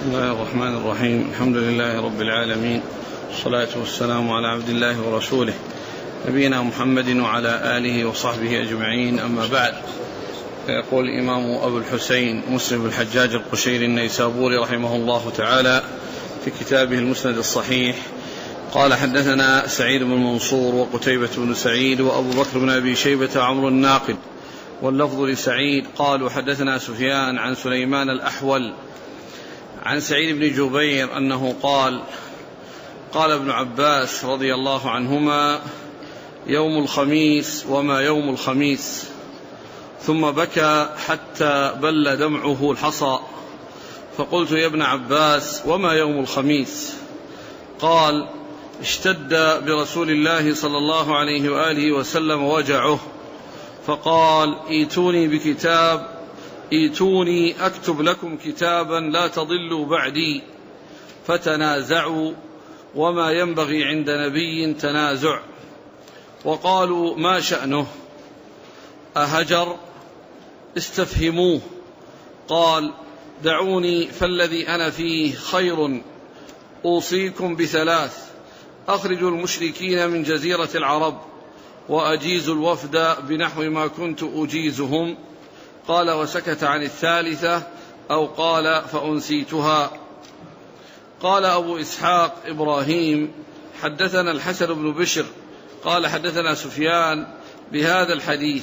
بسم الله الرحمن الرحيم. الحمد لله رب العالمين، والصلاة والسلام على عبد الله ورسوله نبينا محمد وعلى آله وصحبه أجمعين، أما بعد. فيقول الإمام أبو الحسين مسلم بن الحجاج القشيري النيسابوري رحمه الله تعالى في كتابه المسند الصحيح قال: حدثنا سعيد بن منصور وقتيبة بن سعيد وأبو بكر بن أبي شيبة وعمر الناقد، واللفظ لسعيد. قالوا: حدثنا سفيان عن سليمان الأحول عن سعيد بن جبير أنه قال: قال ابن عباس رضي الله عنهما: يوم الخميس وما يوم الخميس. ثم بكى حتى بل دمعه الحصى، فقلت: يا ابن عباس وما يوم الخميس؟ قال: اشتد برسول الله صلى الله عليه وآله وسلم وجعه، فقال: ائتوني أكتب لكم كتابا لا تضلوا بعدي. فتنازعوا، وما ينبغي عند نبي تنازع. وقالوا: ما شأنه؟ أهجر؟ استفهموه. قال: دعوني فالذي أنا فيه خير. أوصيكم بثلاث: أخرجوا المشركين من جزيرة العرب، وأجيزوا الوفد بنحو ما كنت أجيزهم. قال: وسكت عن الثالثة، أو قال: فأنسيتها. قال أبو إسحاق إبراهيم: حدثنا الحسن بن بشر قال: حدثنا سفيان بهذا الحديث.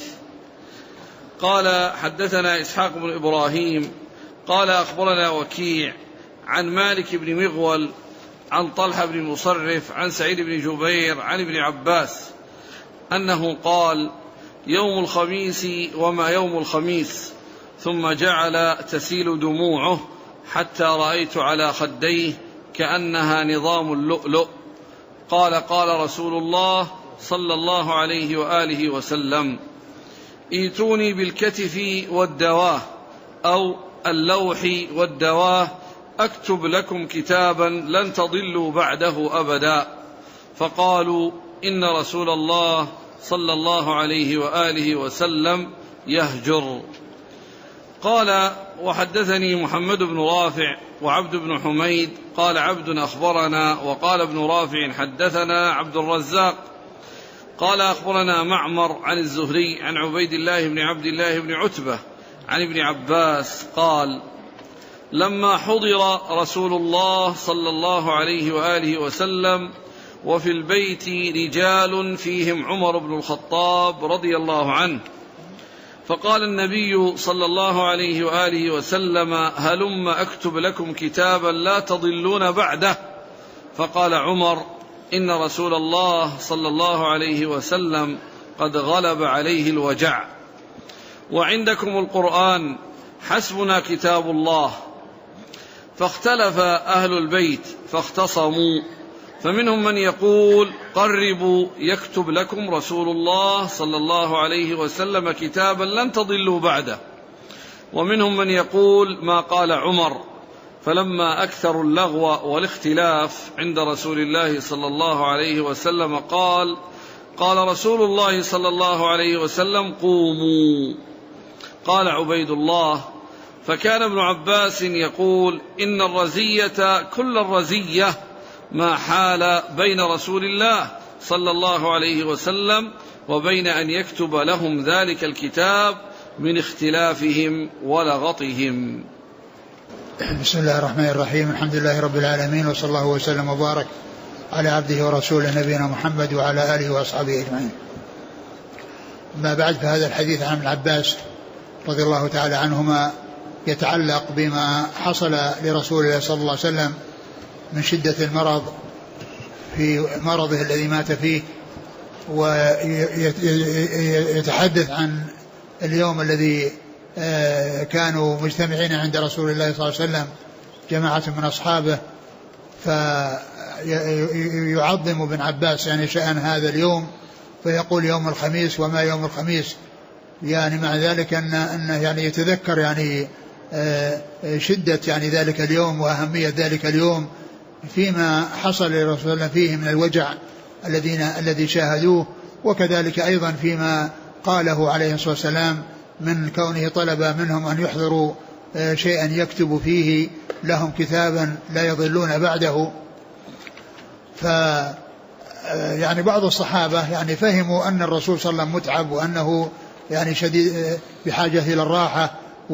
قال: حدثنا إسحاق بن إبراهيم قال: أخبرنا وكيع عن مالك بن مغول عن طلحة بن مصرف عن سعيد بن جبير عن ابن عباس أنه قال: يوم الخميس وما يوم الخميس. ثم جعل تسيل دموعه حتى رأيت على خديه كأنها نظام اللؤلؤ. قال: قال رسول الله صلى الله عليه وآله وسلم: ائتوني بالكتف والدواه، أو اللوح والدواه، أكتب لكم كتابا لن تضلوا بعده أبدا. فقالوا: إن رسول الله صلى الله عليه وآله وسلم يهجر. قال: وحدثني محمد بن رافع وعبد بن حميد قال: عبد أخبرنا، وقال ابن رافع: حدثنا عبد الرزاق قال: أخبرنا معمر عن الزهري عن عبيد الله بن عبد الله بن عتبة عن ابن عباس قال: لما حضر رسول الله صلى الله عليه وآله وسلم وفي البيت رجال فيهم عمر بن الخطاب رضي الله عنه، فقال النبي صلى الله عليه وآله وسلم: هلم أكتب لكم كتابا لا تضلون بعده. فقال عمر: إن رسول الله صلى الله عليه وسلم قد غلب عليه الوجع، وعندكم القرآن، حسبنا كتاب الله. فاختلف أهل البيت فاختصموا، فمنهم من يقول: قربوا يكتب لكم رسول الله صلى الله عليه وسلم كتابا لن تضلوا بعده. ومنهم من يقول ما قال عمر. فلما أكثروا اللغو والاختلاف عند رسول الله صلى الله عليه وسلم قال رسول الله صلى الله عليه وسلم: قوموا. قال عبيد الله: فكان ابن عباس يقول: إن الرزية كل الرزية ما حال بين رسول الله صلى الله عليه وسلم وبين أن يكتب لهم ذلك الكتاب من اختلافهم ولغطهم. بسم الله الرحمن الرحيم. الحمد لله رب العالمين، وصلى الله وسلم وبارك على عبده ورسوله نبينا محمد وعلى آله وأصحابه أجمعين. ما بعد، فهذا الحديث عن ابن عباس رضي الله تعالى عنهما يتعلق بما حصل لرسول الله صلى الله عليه وسلم من شدة المرض في مرضه الذي مات فيه، ويتحدث عن اليوم الذي كانوا مجتمعين عند رسول الله صلى الله عليه وسلم جماعة من أصحابه، فيعظم ابن عباس يعني شأن هذا اليوم، فيقول: يوم الخميس وما يوم الخميس، يعني مع ذلك أنه يعني يتذكر يعني شدة يعني ذلك اليوم وأهمية ذلك اليوم فيما حصل لرسول الله فيه من الوجع الذي شاهدوه، وكذلك أيضا فيما قاله عليه الصلاة والسلام من كونه طلب منهم أن يحضروا شيئا يكتب فيه لهم كتابا لا يضلون بعده. يعني بعض الصحابة يعني فهموا أن الرسول صلى الله عليه وسلم متعب وأنه يعني شديد بحاجة إلى الراحة،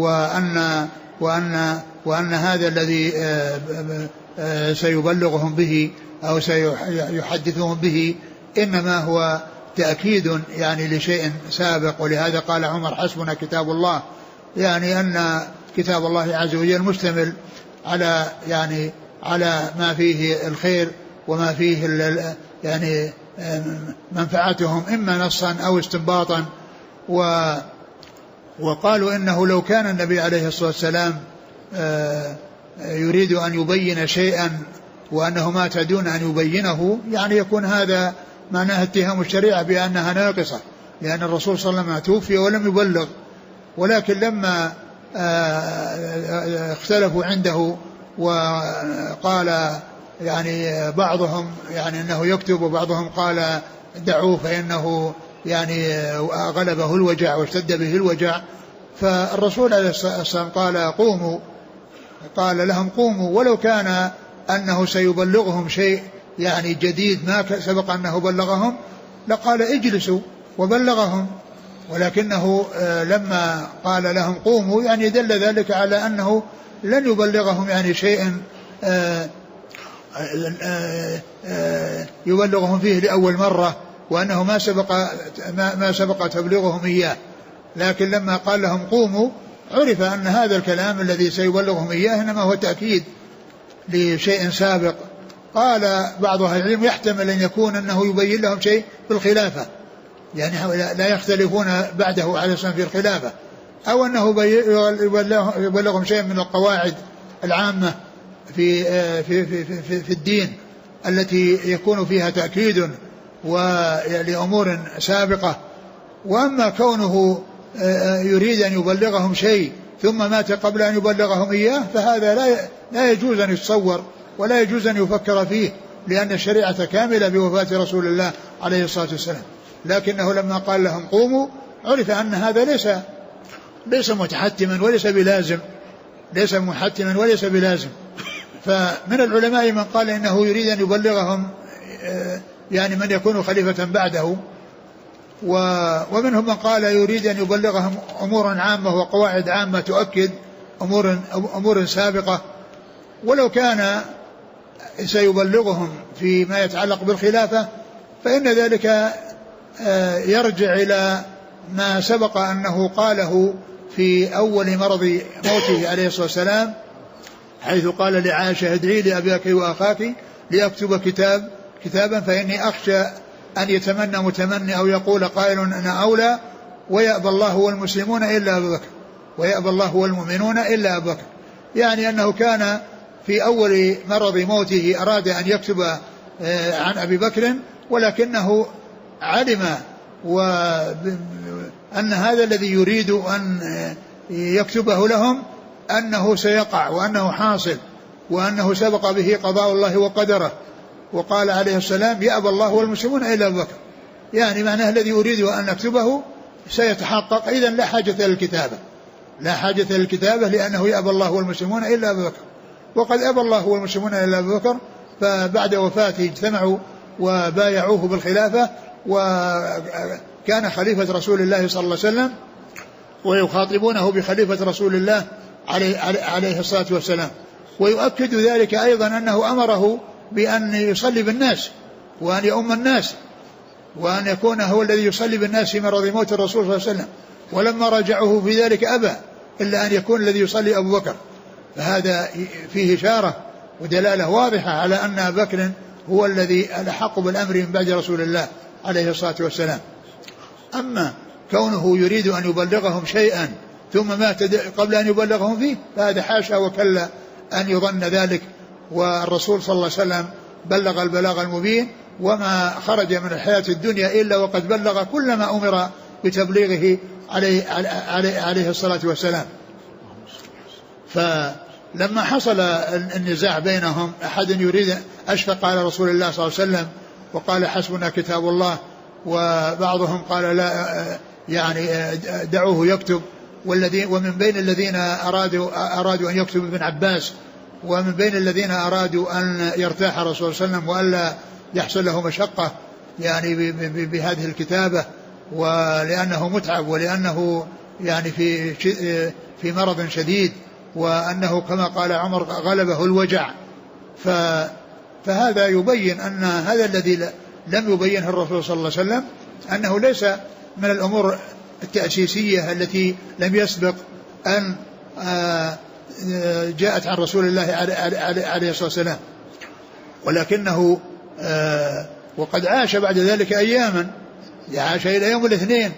وأن هذا الذي سيبلغهم به أو سيحدثهم به إنما هو تأكيد يعني لشيء سابق. ولهذا قال عمر حسبنا كتاب الله، يعني أن كتاب الله عز وجل مشتمل على يعني على ما فيه الخير وما فيه يعني منفعتهم إما نصا أو استنباطا. وقالوا إنه لو كان النبي عليه الصلاة والسلام يريد أن يبين شيئا وأنه ما تدون أن يبينه، يعني يكون هذا معناه اتهام الشريعة بأنها ناقصة، لأن الرسول صلى الله عليه وسلم توفي ولم يبلغ. ولكن لما اختلفوا عنده وقال يعني بعضهم يعني أنه يكتب وبعضهم قال دعوه فإنه يعني غلبه الوجع واشتد به الوجع، فالرسول عليه الصلاة والسلام قال قوموا، قال لهم قوموا، ولو كان أنه سيبلغهم شيء يعني جديد ما سبق أنه بلغهم لقال اجلسوا وبلغهم، ولكنه لما قال لهم قوموا يعني دل ذلك على أنه لن يبلغهم يعني شيء يبلغهم فيه لأول مرة، وأنه ما سبق تبليغهم إياه. لكن لما قال لهم قوموا عرف أن هذا الكلام الذي سيبلغهم إياه إنما هو تأكيد لشيء سابق. قال بعض أهل العلم يحتمل أن يكون أنه يبين لهم شيء في الخلافة، يعني لا يختلفون بعده عليه السلام في الخلافة، أو أنه يبلغهم شيء من القواعد العامة في الدين التي يكون فيها تأكيد ولأمور سابقة. وأما كونه يريد أن يبلغهم شيء ثم مات قبل أن يبلغهم إياه فهذا لا يجوز أن يتصور ولا يجوز أن يفكر فيه، لأن الشريعة كاملة بوفاة رسول الله عليه الصلاة والسلام. لكنه لما قال لهم قوموا عرف أن هذا ليس متحتما وليس بلازم، ليس محتما وليس بلازم. فمن العلماء من قال إنه يريد أن يبلغهم يعني من يكون خليفة بعده، ومنهم من قال يريد أن يبلغهم أمورا عامة وقواعد عامة تؤكد أمور سابقة. ولو كان سيبلغهم فيما يتعلق بالخلافة فإن ذلك يرجع إلى ما سبق أنه قاله في أول مرض موته عليه الصلاة والسلام، حيث قال لعائشة ادعي لأبيك وأخاك لأكتب كتابا فإني أخشى أن يتمنى متمني أو يقول قائل أنا أولى ويأبى الله والمسلمون إلا أبو بكر ويأبى الله والمؤمنون إلا أبو بكر. يعني أنه كان في أول مرض موته أراد أن يكتب عن أبي بكر، ولكنه علم أن هذا الذي يريد أن يكتبه لهم أنه سيقع وأنه حاصل وأنه سبق به قضاء الله وقدره، وقال عليه السلام يأبى الله والمسلمون إلا أبو بكر، يعني معناه الذي أريد أن نكتبه سيتحقق، إذن لا حاجة للكتابة، لا حاجة للكتابة لأنه يأبى الله والمسلمون إلا أبو بكر، وقد أبى الله والمسلمون إلا أبو بكر. فبعد وفاته اجتمعوا وبايعوه بالخلافة، وكان خليفة رسول الله صلى الله عليه وسلم ويخاطبونه بخليفة رسول الله عليه الصلاة والسلام. ويؤكد ذلك أيضا أنه أمره بأن يصلي بالناس وأن يؤم الناس وأن يكون هو الذي يصلي بالناس في مرض موت الرسول صلى الله عليه وسلم، ولما رجعوه في ذلك أبى إلا أن يكون الذي يصلي أبو بكر. فهذا فيه إشارة ودلالة واضحة على أن أبا بكر هو الذي الأحق بالأمر من بعد رسول الله عليه الصلاة والسلام. أما كونه يريد أن يبلغهم شيئا ثم مات قبل أن يبلغهم فيه فهذا حاشا وكلا أن يظن ذلك، والرسول صلى الله عليه وسلم بلغ البلاغ المبين وما خرج من الحياة الدنيا إلا وقد بلغ كل ما أمر بتبليغه عليه الصلاة والسلام. فلما حصل النزاع بينهم أحد يريد أشفق على رسول الله صلى الله عليه وسلم وقال حسبنا كتاب الله، وبعضهم قال لا يعني دعوه يكتب، ومن بين الذين أرادوا أن يكتب ابن عباس ومن بين الذين أرادوا أن يرتاح الرسول صلى الله عليه وسلم وألا يحصل له مشقة يعني بهذه الكتابة، ولأنه متعب ولأنه يعني في مرض شديد، وأنه كما قال عمر غلبه الوجع. فهذا يبين أن هذا الذي لم يبينه الرسول صلى الله عليه وسلم أنه ليس من الأمور التأسيسية التي لم يسبق أن جاءت عن رسول الله عليه الصلاة والسلام، ولكنه وقد عاش بعد ذلك أياما، عاش إلى يوم الاثنين،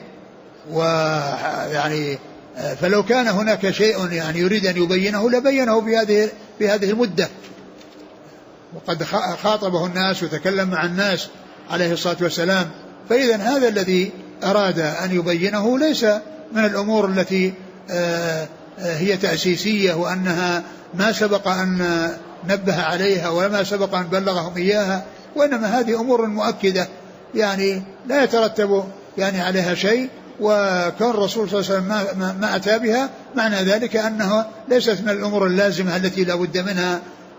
ويعني فلو كان هناك شيء يعني يريد أن يبينه لبينه في هذه المدة. وقد خاطبه الناس وتكلم مع الناس عليه الصلاة والسلام. فإذا هذا الذي أراد أن يبينه ليس من الأمور التي هي تأسيسية وأنها ما سبق أن نبه عليها وما سبق أن بلغهم إياها، وإنما هذه أمور مؤكدة يعني لا يترتب يعني عليها شيء. وكون الرسول صلى الله عليه وسلم ما أتى بها معنى ذلك أنها ليست من الأمور اللازمة التي لا بد منها،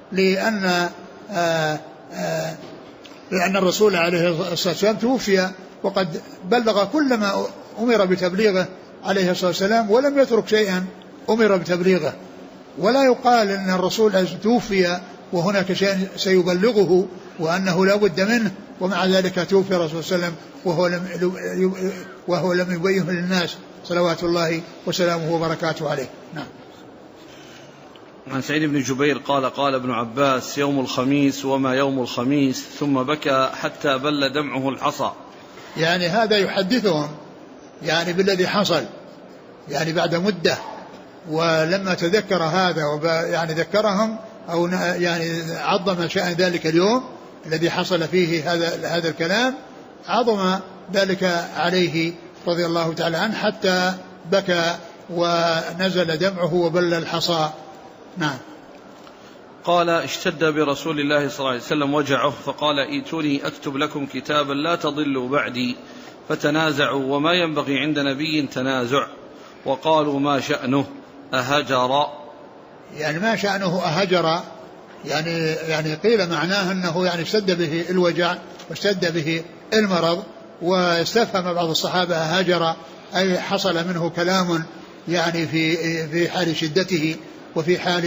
لأن الرسول عليه الصلاة والسلام توفي وقد بلغ كل ما أمر بتبليغه عليه الصلاة والسلام ولم يترك شيئا أمر بتبليغه. ولا يقال أن الرسول توفي وهناك شيء سيبلغه وأنه لا بد منه ومع ذلك توفي الرسول صلى الله عليه وسلم وهو لم يبينه للناس صلوات الله وسلامه وبركاته عليه. نعم. عن سعيد بن جبير قال قال ابن عباس يوم الخميس وما يوم الخميس، ثم بكى حتى بل دمعه الحصى. يعني هذا يحدثهم يعني بالذي حصل يعني بعد مدة، ولما تذكر هذا يعني ذكرهم أو يعني عظم شأن ذلك اليوم الذي حصل فيه هذا الكلام، عظم ذلك عليه رضي الله تعالى عنه حتى بكى ونزل دمعه وبل الحصى. نعم. قال اشتد برسول الله صلى الله عليه وسلم وجعه فقال ائتوني أكتب لكم كتابا لا تضلوا بعدي، فتنازعوا وما ينبغي عند نبي تنازع، وقالوا ما شأنه أهجر. يعني ما شأنه أهجر يعني قيل معناه أنه يعني اشتد به الوجع واشتد به المرض، واستفهم بعض الصحابة أهجر أي حصل منه كلام يعني في حال شدته وفي حال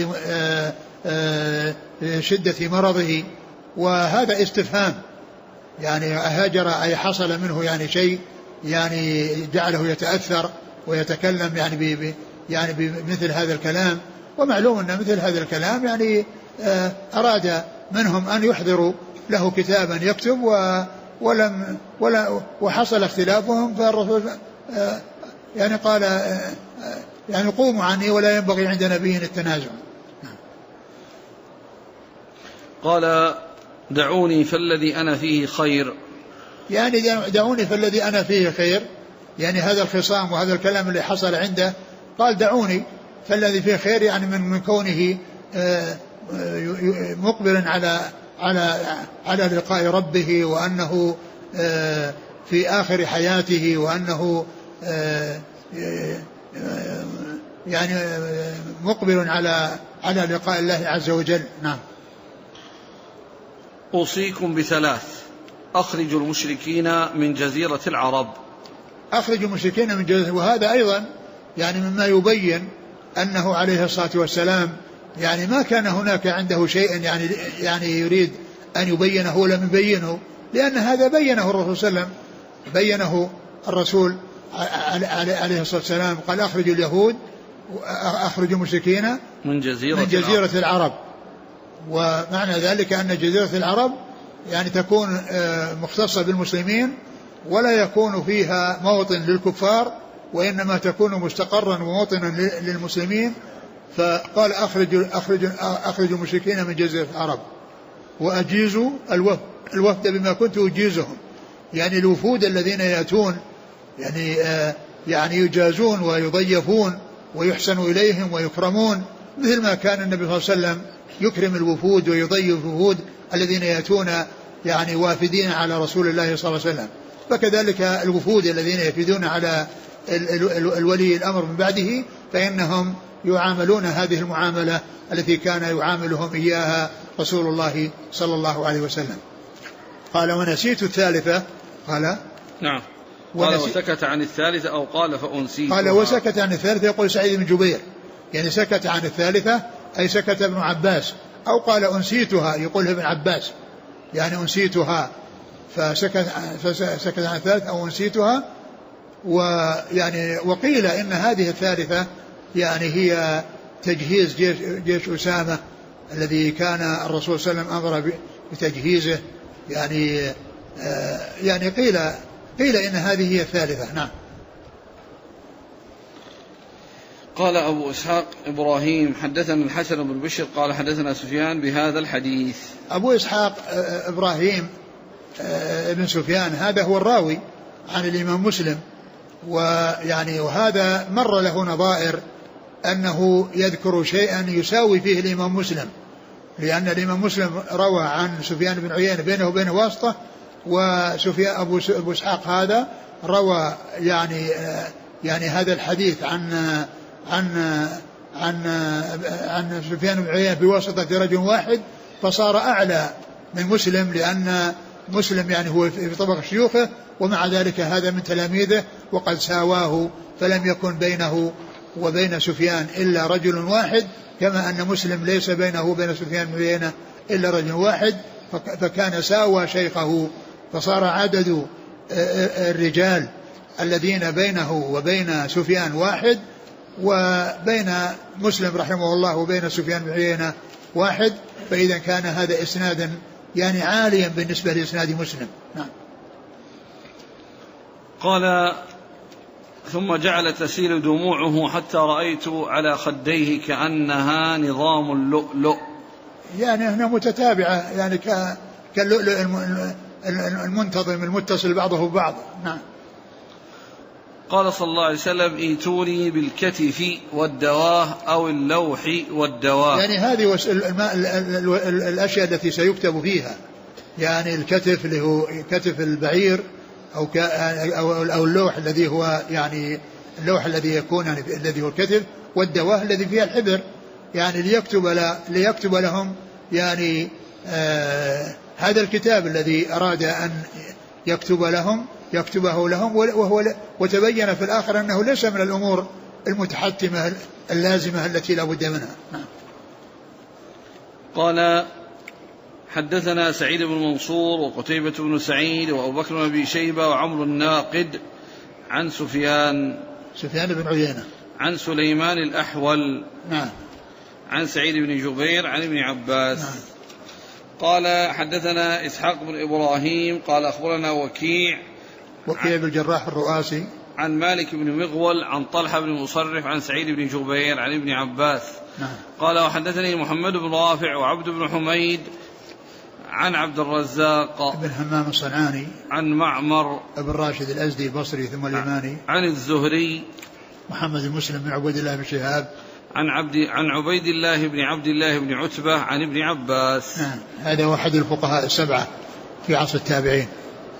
شدة مرضه، وهذا استفهام يعني أهجر أي حصل منه يعني شيء يعني جعله يتأثر ويتكلم يعني بمثل هذا الكلام. ومعلوم أن مثل هذا الكلام يعني أراد منهم أن يحضروا له كتابا يكتب وحصل اختلافهم، فالرسول يعني قال يعني قوموا عني ولا ينبغي عند نبي التنازع. قال دعوني فالذي أنا فيه خير. يعني دعوني فالذي أنا فيه خير، يعني هذا الخصام وهذا الكلام اللي حصل عنده قال دعوني فالذي فيه خير، يعني من كونه مقبلا على لقاء ربه، وأنه في آخر حياته، وأنه يعني مقبل على لقاء الله عز وجل. نعم. أوصيكم بثلاث: أخرجوا المشركين من جزيرة العرب. أخرجوا المشركين من جزيرة، وهذا أيضا يعني مما يبين أنه عليه الصلاة والسلام يعني ما كان هناك عنده شيء يعني يريد أن يبينه ولم يبينه، لأن هذا بينه الرسول صلى الله عليه وسلم، بينه الرسول عليه الصلاة والسلام، قال أخرجوا اليهود أخرجوا المشركين من جزيرة العرب. ومعنى ذلك أن جزيرة العرب يعني تكون مختصة بالمسلمين ولا يكون فيها موطن للكفار، وإنما تكون مستقرا وموطنا للمسلمين. فقال أخرجوا المشركين من جزيرة العرب وأجيزوا الوفد بما كنت أجيزهم، يعني الوفود الذين يأتون يعني يجازون ويضيفون ويحسن إليهم ويكرمون، مثل ما كان النبي صلى الله عليه وسلم يكرم الوفود ويضيف الوفود الذين يأتون يعني وافدين على رسول الله صلى الله عليه وسلم. فكذلك الوفود الذين يفيدون على الولي الأمر من بعده فإنهم يعاملون هذه المعاملة التي كان يعاملهم إياها رسول الله صلى الله عليه وسلم. قال ونسيت الثالثة. قال نعم. قال وسكت عن الثالثة أو قال فأنسيتها. قال وسكت عن الثالثة يقول سعيد بن جبير، يعني سكت عن الثالثة أي سكت ابن عباس، أو قال أنسيتها يقول ابن عباس، يعني أنسيتها فسكت عن الثالثة أو أنسيتها. ويعني وقيل إن هذه الثالثة يعني هي تجهيز جيش أسامة الذي كان الرسول صلى الله عليه وسلم أمر بتجهيزه، يعني قيل إن هذه هي الثالثة. نعم. قال أبو إسحاق إبراهيم حدثنا الحسن بن بشر قال حدثنا سفيان بهذا الحديث. أبو إسحاق إبراهيم ابن سفيان هذا هو الراوي عن الإمام مسلم، ويعني وهذا مر له نظائر أنه يذكر شيئا يساوي فيه الإمام مسلم، لأن الإمام مسلم روى عن سفيان بن عيينة بينه وبينه واسطة، وسفيان أبو إسحاق هذا روى يعني هذا الحديث عن سفيان بن عيينة بواسطة رجل واحد، فصار أعلى من مسلم، لأن مسلم يعني هو في طبق شيوخه، ومع ذلك هذا من تلاميذه وقد ساواه، فلم يكن بينه وبين سفيان إلا رجل واحد، كما أن مسلم ليس بينه وبين سفيان بن عيينة إلا رجل واحد، فكان ساوى شيخه، فصار عدد الرجال الذين بينه وبين سفيان واحد، وبين مسلم رحمه الله وبين سفيان بن عيينة واحد، فإذا كان هذا إسنادا يعني عاليا بالنسبة لإسناد مسلم. نعم. قال ثم جعل تسيل دموعه حتى رأيت على خديه كأنها نظام اللؤلؤ، يعني هنا متتابعة، يعني كاللؤلؤ المنتظم المتصل بعضه ببعض. نعم. قال صلى الله عليه وسلم ايتوني بالكتف والدواه أو اللوح والدواه، يعني هذه الأشياء التي سيكتب فيها، يعني الكتف اللي هو كتف البعير أو اللوح الذي هو يعني اللوح الذي يكون يعني الذي هو الكتف، والدواه الذي فيها الحبر، يعني ليكتب لهم يعني هذا الكتاب الذي أراد أن يكتبه لهم، وتبين في الآخر أنه ليس من الأمور المتحتمة اللازمة التي لا بد منها. نعم. قال حدثنا سعيد بن منصور وقتيبة بن سعيد وأبو بكر بن أبي شيبة وعمرو الناقد عن سفيان بن عيينة عن سليمان الأحول نعم عن سعيد بن جبير عن ابن عباس. نعم. قال حدثنا إسحاق بن إبراهيم قال أخبرنا وكيع بن الجراح الرؤاسي عن مالك بن مغول عن طلحة بن مصرف عن سعيد بن جبير عن ابن عباس. نعم. قال وحدثني محمد بن رافع وعبد بن حميد عن عبد الرزاق بن همام الصنعاني عن معمر بن راشد الأزدي البصري ثم اليماني عن الزهري محمد بن مسلم بن عبيد الله بن شهاب عن عبيد الله بن عبد الله بن عتبة عن ابن عباس. نعم. هذا هو أحد الفقهاء السبعة في عصر التابعين،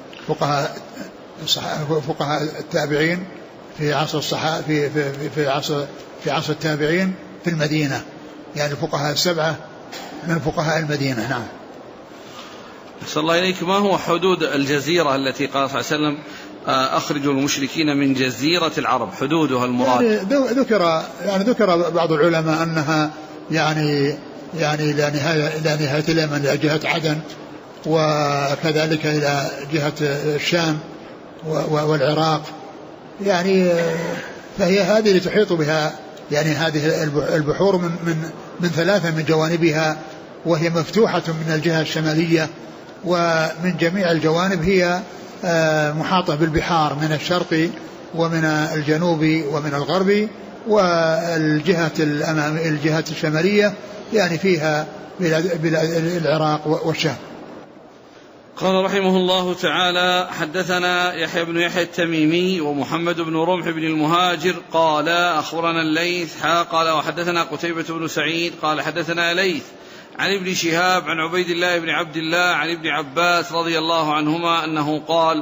فقهاء التابعين في عصر الصحابة في عصر التابعين في المدينة، يعني الفقهاء السبعة من فقهاء المدينة. نعم. صلى الله إليك. ما هو حدود الجزيرة التي قال صلى الله عليه وسلم أخرجوا المشركين من جزيرة العرب، حدودها المراد؟ يعني ذكر بعض العلماء أنها يعني إلى نهاية اليمن إلى جهة عدن، وكذلك إلى جهة الشام والعراق، يعني فهي هذه اللي تحيط بها يعني هذه البحور من ثلاثة من جوانبها، وهي مفتوحة من الجهة الشمالية، ومن جميع الجوانب هي محاطة بالبحار من الشرق ومن الجنوب ومن الغرب، والجهة الجهة الشمالية يعني فيها بلاد العراق والشام. قال رحمه الله تعالى حدثنا يحيى بن يحيى التميمي ومحمد بن رمح بن المهاجر قال أخبرنا الليث قال وحدثنا قتيبة بن سعيد قال حدثنا ليث عن ابن شهاب عن عبيد الله بن عبد الله عن ابن عباس رضي الله عنهما أنه قال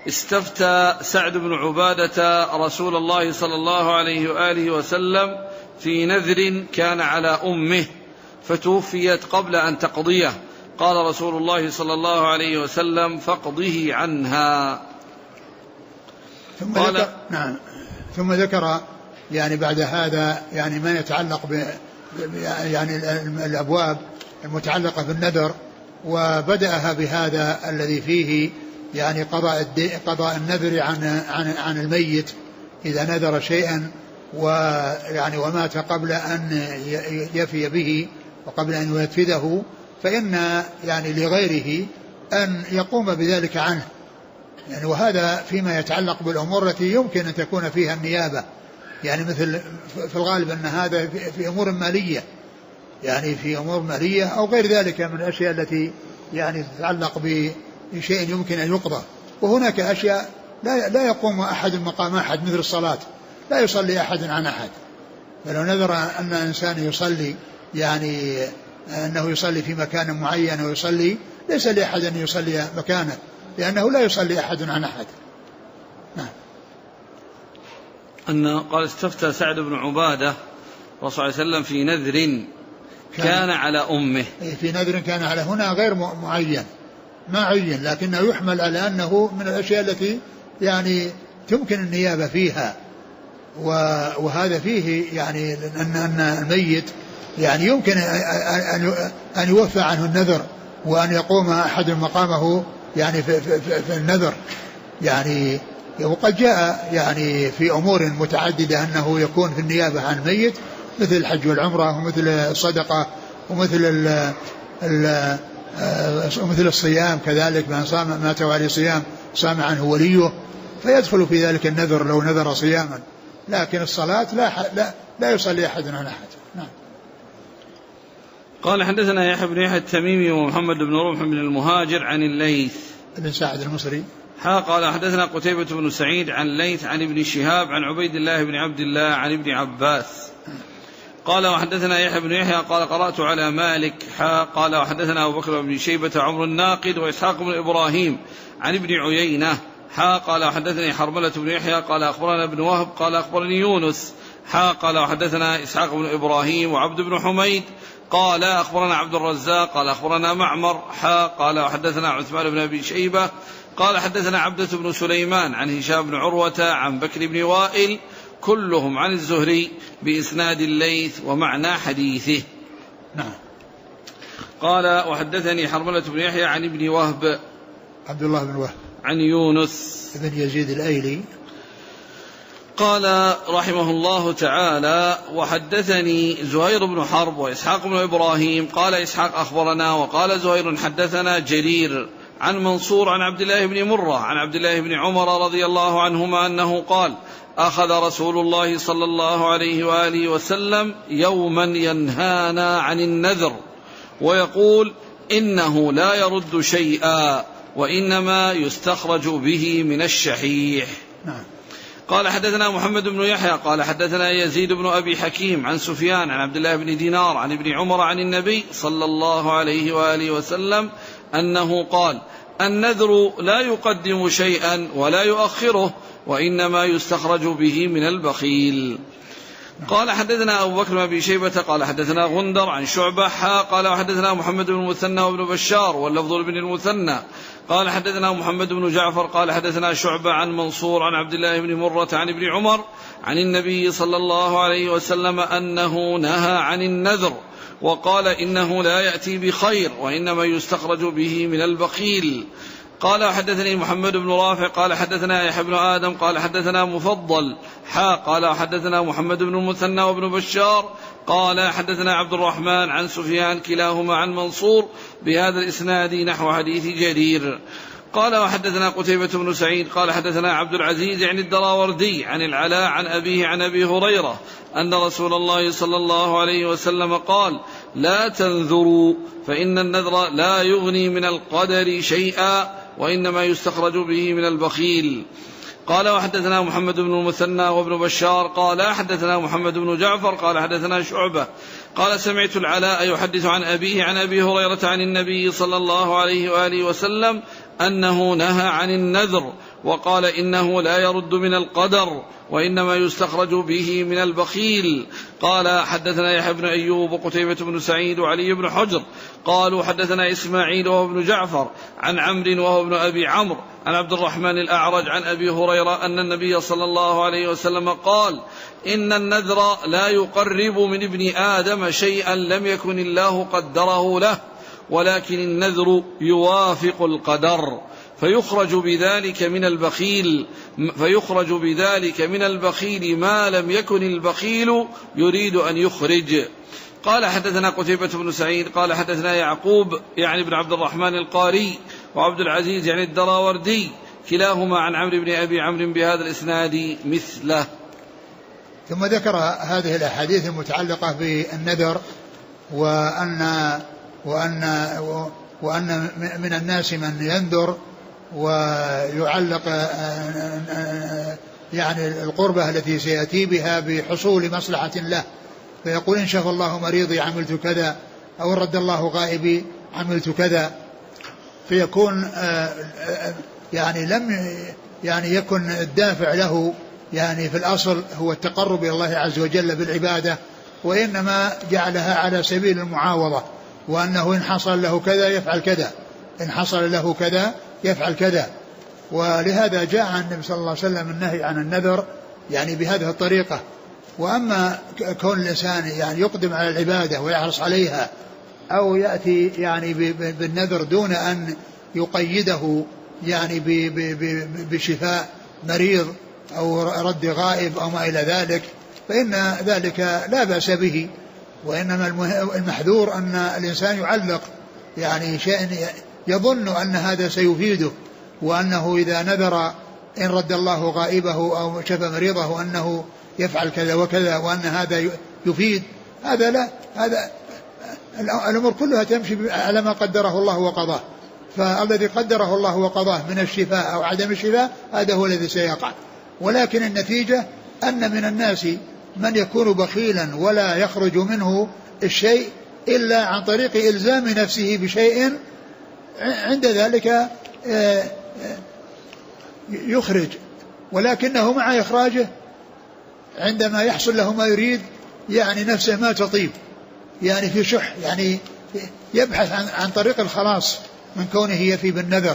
استفتى سعد بن عبادة رسول الله صلى الله عليه وآله وسلم في نذر كان على أمه فتوفيت قبل أن تقضيه، قال رسول الله صلى الله عليه وسلم فاقضه عنها. ثم ذكر يعني بعد هذا يعني ما يتعلق يعني الأبواب المتعلقة بالنذر، وبدأها بهذا الذي فيه يعني قضاء النذر عن الميت إذا نذر شيئا ويعني ومات قبل أن يفي به وقبل أن ينفذه، فإن يعني لغيره أن يقوم بذلك عنه يعني. وهذا فيما يتعلق بالأمور التي يمكن أن تكون فيها النيابة، يعني مثل في الغالب أن هذا في أمور مالية، يعني في أمور مالية أو غير ذلك من الأشياء التي يعني تتعلق بشيء يمكن أن يقضى. وهناك أشياء لا يقوم أحد مقام أحد، مثل الصلاة لا يصلي أحد عن أحد. فلو نذر أن إنسان يصلي يعني أنه يصلي في مكان معين ويصلي، ليس لأحد أن يصلي مكانه، لأنه لا يصلي أحد عن أحد. نعم. أن قال استفتى سعد بن عبادة الرسول صلى الله عليه وسلم في نذر كان على أمه. في نذر كان على، هنا غير معين ما عين، لكنه يحمل على أنه من الأشياء التي يعني تمكن النيابة فيها. وهذا فيه يعني أن الميت يعني يمكن أن يوفى عنه النذر وأن يقوم أحد مقامه يعني في النذر يعني. وقد جاء يعني في أمور متعددة أنه يكون في النيابة عن الميت، مثل الحج والعمرة ومثل الصدقة ومثل الصيام كذلك، من صام مات عليه صيام صام عنه وليه، فيدخل في ذلك النذر لو نذر صياما. لكن الصلاة لا يصلي أحد عن أحد. نعم. قال حدثنا يحيى بن يحيى التميمي ومحمد بن رمح بن المهاجر عن الليث بن سعد المصري قال حدثنا قتيبة بن سعيد عن الليث عن ابن شهاب عن عبيد الله بن عبد الله عن ابن عباس قال وحدثنا يحيى بن يحيى قال قرأت على مالك قال وحدثنا أبو بكر بن شيبة عمرو الناقد وإسحاق بن إبراهيم عن ابن عيينة قال وحدثني حرملة بن يحيى قال أخبرنا ابن وهب قال أخبرني يونس قال وحدثنا إسحاق بن إبراهيم وعبد بن حميد قال أخبرنا عبد الرزاق قال أخبرنا معمر قال وحدثنا عثمان بن أبي شيبة قال حدثنا عبدة بن سليمان عن هشام بن عروة عن بكر بن وائل كلهم عن الزهري بإسناد الليث ومعنى حديثه. نعم. قال وحدثني حرملة بن يحيى عن ابن وهب عبد الله بن وهب عن يونس بن يزيد الأيلي قال رحمه الله تعالى وحدثني زهير بن حرب وإسحاق بن إبراهيم قال إسحاق أخبرنا وقال زهير حدثنا جرير عن منصور عن عبد الله بن مرة عن عبد الله بن عمر رضي الله عنهما أنه قال أخذ رسول الله صلى الله عليه وآله وسلم يوما ينهانا عن النذر ويقول إنه لا يرد شيئا وإنما يستخرج به من الشحيح. نعم. قال حدثنا محمد بن يحيى قال حدثنا يزيد بن أبي حكيم عن سفيان عن عبد الله بن دينار عن ابن عمر عن النبي صلى الله عليه وآله وسلم أنه قال النذر لا يقدم شيئا ولا يؤخره وإنما يستخرج به من البخيل. قال حدثنا أبو بكر بن شيبة قال حدثنا غندر عن شعبة قال وحدثنا محمد بن المثنى وابن بشار واللفظ بن المثنى قال حدثنا محمد بن جعفر قال حدثنا شعبة عن منصور عن عبد الله بن مرة عن ابن عمر عن النبي صلى الله عليه وسلم أنه نهى عن النذر وقال إنه لا يأتي بخير وإنما يستخرج به من البخيل. قال حدثني محمد بن رافع قال حدثنا يحيى بن آدم قال حدثنا مفضل قال حدثنا محمد بن المثنى وابن بشار قال حدثنا عبد الرحمن عن سفيان كلاهما عن منصور بهذا الإسناد نحو حديث جرير. قال وحدثنا قتيبة بن سعيد قال حدثنا عبد العزيز عن الدراوردي عن العلاء عن أبيه عن أبي هريرة أن رسول الله صلى الله عليه وسلم قال لا تنذروا فإن النذر لا يغني من القدر شيئا وإنما يستخرج به من البخيل. قال وحدثنا محمد بن المثنى وابن بشار قال حدثنا محمد بن جعفر قال حدثنا شعبة قال سمعت العلاء يحدث عن أبيه عن أبي هريرة عن النبي صلى الله عليه وآله وسلم أنه نهى عن النذر وقال إنه لا يرد من القدر وإنما يستخرج به من البخيل. قال حدثنا يحيى بن أيوب وقتيبة بن سعيد وعلي بن حجر قالوا حدثنا إسماعيل وهو ابن جعفر عن عمرو وهو ابن أبي عمرو عن عبد الرحمن الأعرج عن أبي هريرة أن النبي صلى الله عليه وسلم قال إن النذر لا يقرب من ابن آدم شيئا لم يكن الله قدره له، ولكن النذر يوافق القدر فيخرج بذلك من البخيل ما لم يكن البخيل يريد أن يخرج. قال حدثنا قتيبة بن سعيد قال حدثنا يعقوب يعني بن عبد الرحمن القاري وعبد العزيز يعني الدراوردي كلاهما عن عمرو بن أبي عمرو بهذا الإسناد مثله. ثم ذكر هذه الأحاديث المتعلقة بالنذر وأن من الناس من ينذر ويعلق يعني القربة التي سيأتي بها بحصول مصلحة له، فيقول إن شاف الله مريضي عملت كذا، أو رد الله غائبي عملت كذا، فيكون يعني لم يعني يكن الدافع له يعني في الأصل هو التقرب إلى الله عز وجل بالعبادة، وإنما جعلها على سبيل المعاوضة، وأنه إن حصل له كذا يفعل كذا، إن حصل له كذا يفعل كذا. ولهذا جاء عن النبي صلى الله عليه وسلم النهي عن النذر يعني بهذه الطريقة. وأما كون الإنسان يعني يقدم على العبادة ويحرص عليها أو يأتي يعني بالنذر دون أن يقيده يعني بشفاء مريض أو رد غائب أو ما إلى ذلك، فإن ذلك لا بأس به. وإنما المحذور أن الإنسان يعلق يعني شيء يظن أن هذا سيفيده، وأنه إذا نذر إن رد الله غائبه أو شفى مريضه أنه يفعل كذا وكذا وأن هذا يفيد، هذا لا، هذا الأمور كلها تمشي على ما قدره الله وقضاه. فالذي قدره الله وقضاه من الشفاء أو عدم الشفاء هذا هو الذي سيقع. ولكن النتيجة أن من الناس من يكون بخيلا ولا يخرج منه الشيء إلا عن طريق إلزام نفسه بشيء، عند ذلك يخرج، ولكنه مع إخراجه عندما يحصل له ما يريد يعني نفسه ما تطيب، يعني في شح، يعني يبحث عن طريق الخلاص من كونه يفي بالنذر،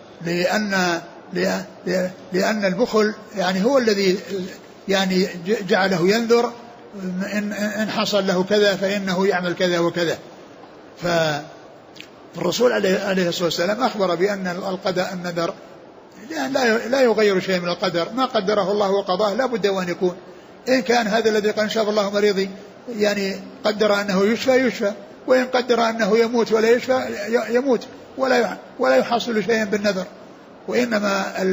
لأن البخل يعني هو الذي يعني جعله ينذر إن حصل له كذا فإنه يعمل كذا وكذا. فالرسول عليه الصلاة والسلام أخبر بأن النذر لا يغير شيء من القدر، ما قدره الله وقضاه لا بد وأن يكون. إن كان هذا الذي قال إن شاء الله مريضي يعني قدر أنه يشفى، وإن قدر أنه يموت ولا يشفى يموت ولا يحصل شيئا بالنذر. وإنما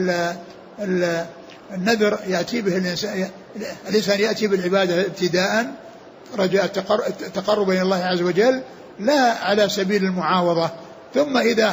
النذر يأتي به الإنسان يأتي بالعبادة ابتداء رجاء التقرب إلى الله عز وجل لا على سبيل المعاوضة، ثم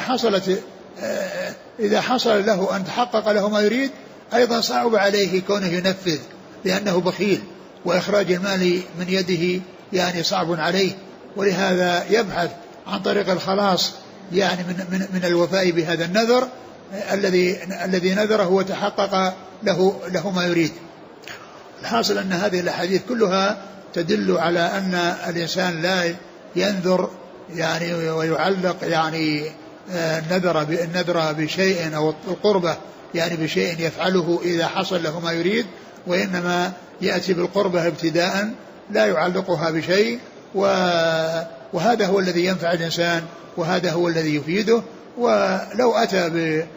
إذا حصل له أن تحقق له ما يريد أيضا صعب عليه كونه ينفذ لأنه بخيل، وإخراج المال من يده يعني صعب عليه، ولهذا يبحث عن طريق الخلاص يعني من الوفاء بهذا النذر الذي نذره وتحقق له ما يريد. الحاصل أن هذه الأحاديث كلها تدل على أن الإنسان لا ينذر يعني ويعلق يعني النذر بشيء أو القربة يعني بشيء يفعله إذا حصل له ما يريد، وإنما يأتي بالقربة ابتداء لا يعلقها بشيء، وهذا هو الذي ينفع الإنسان وهذا هو الذي يفيده. ولو أتى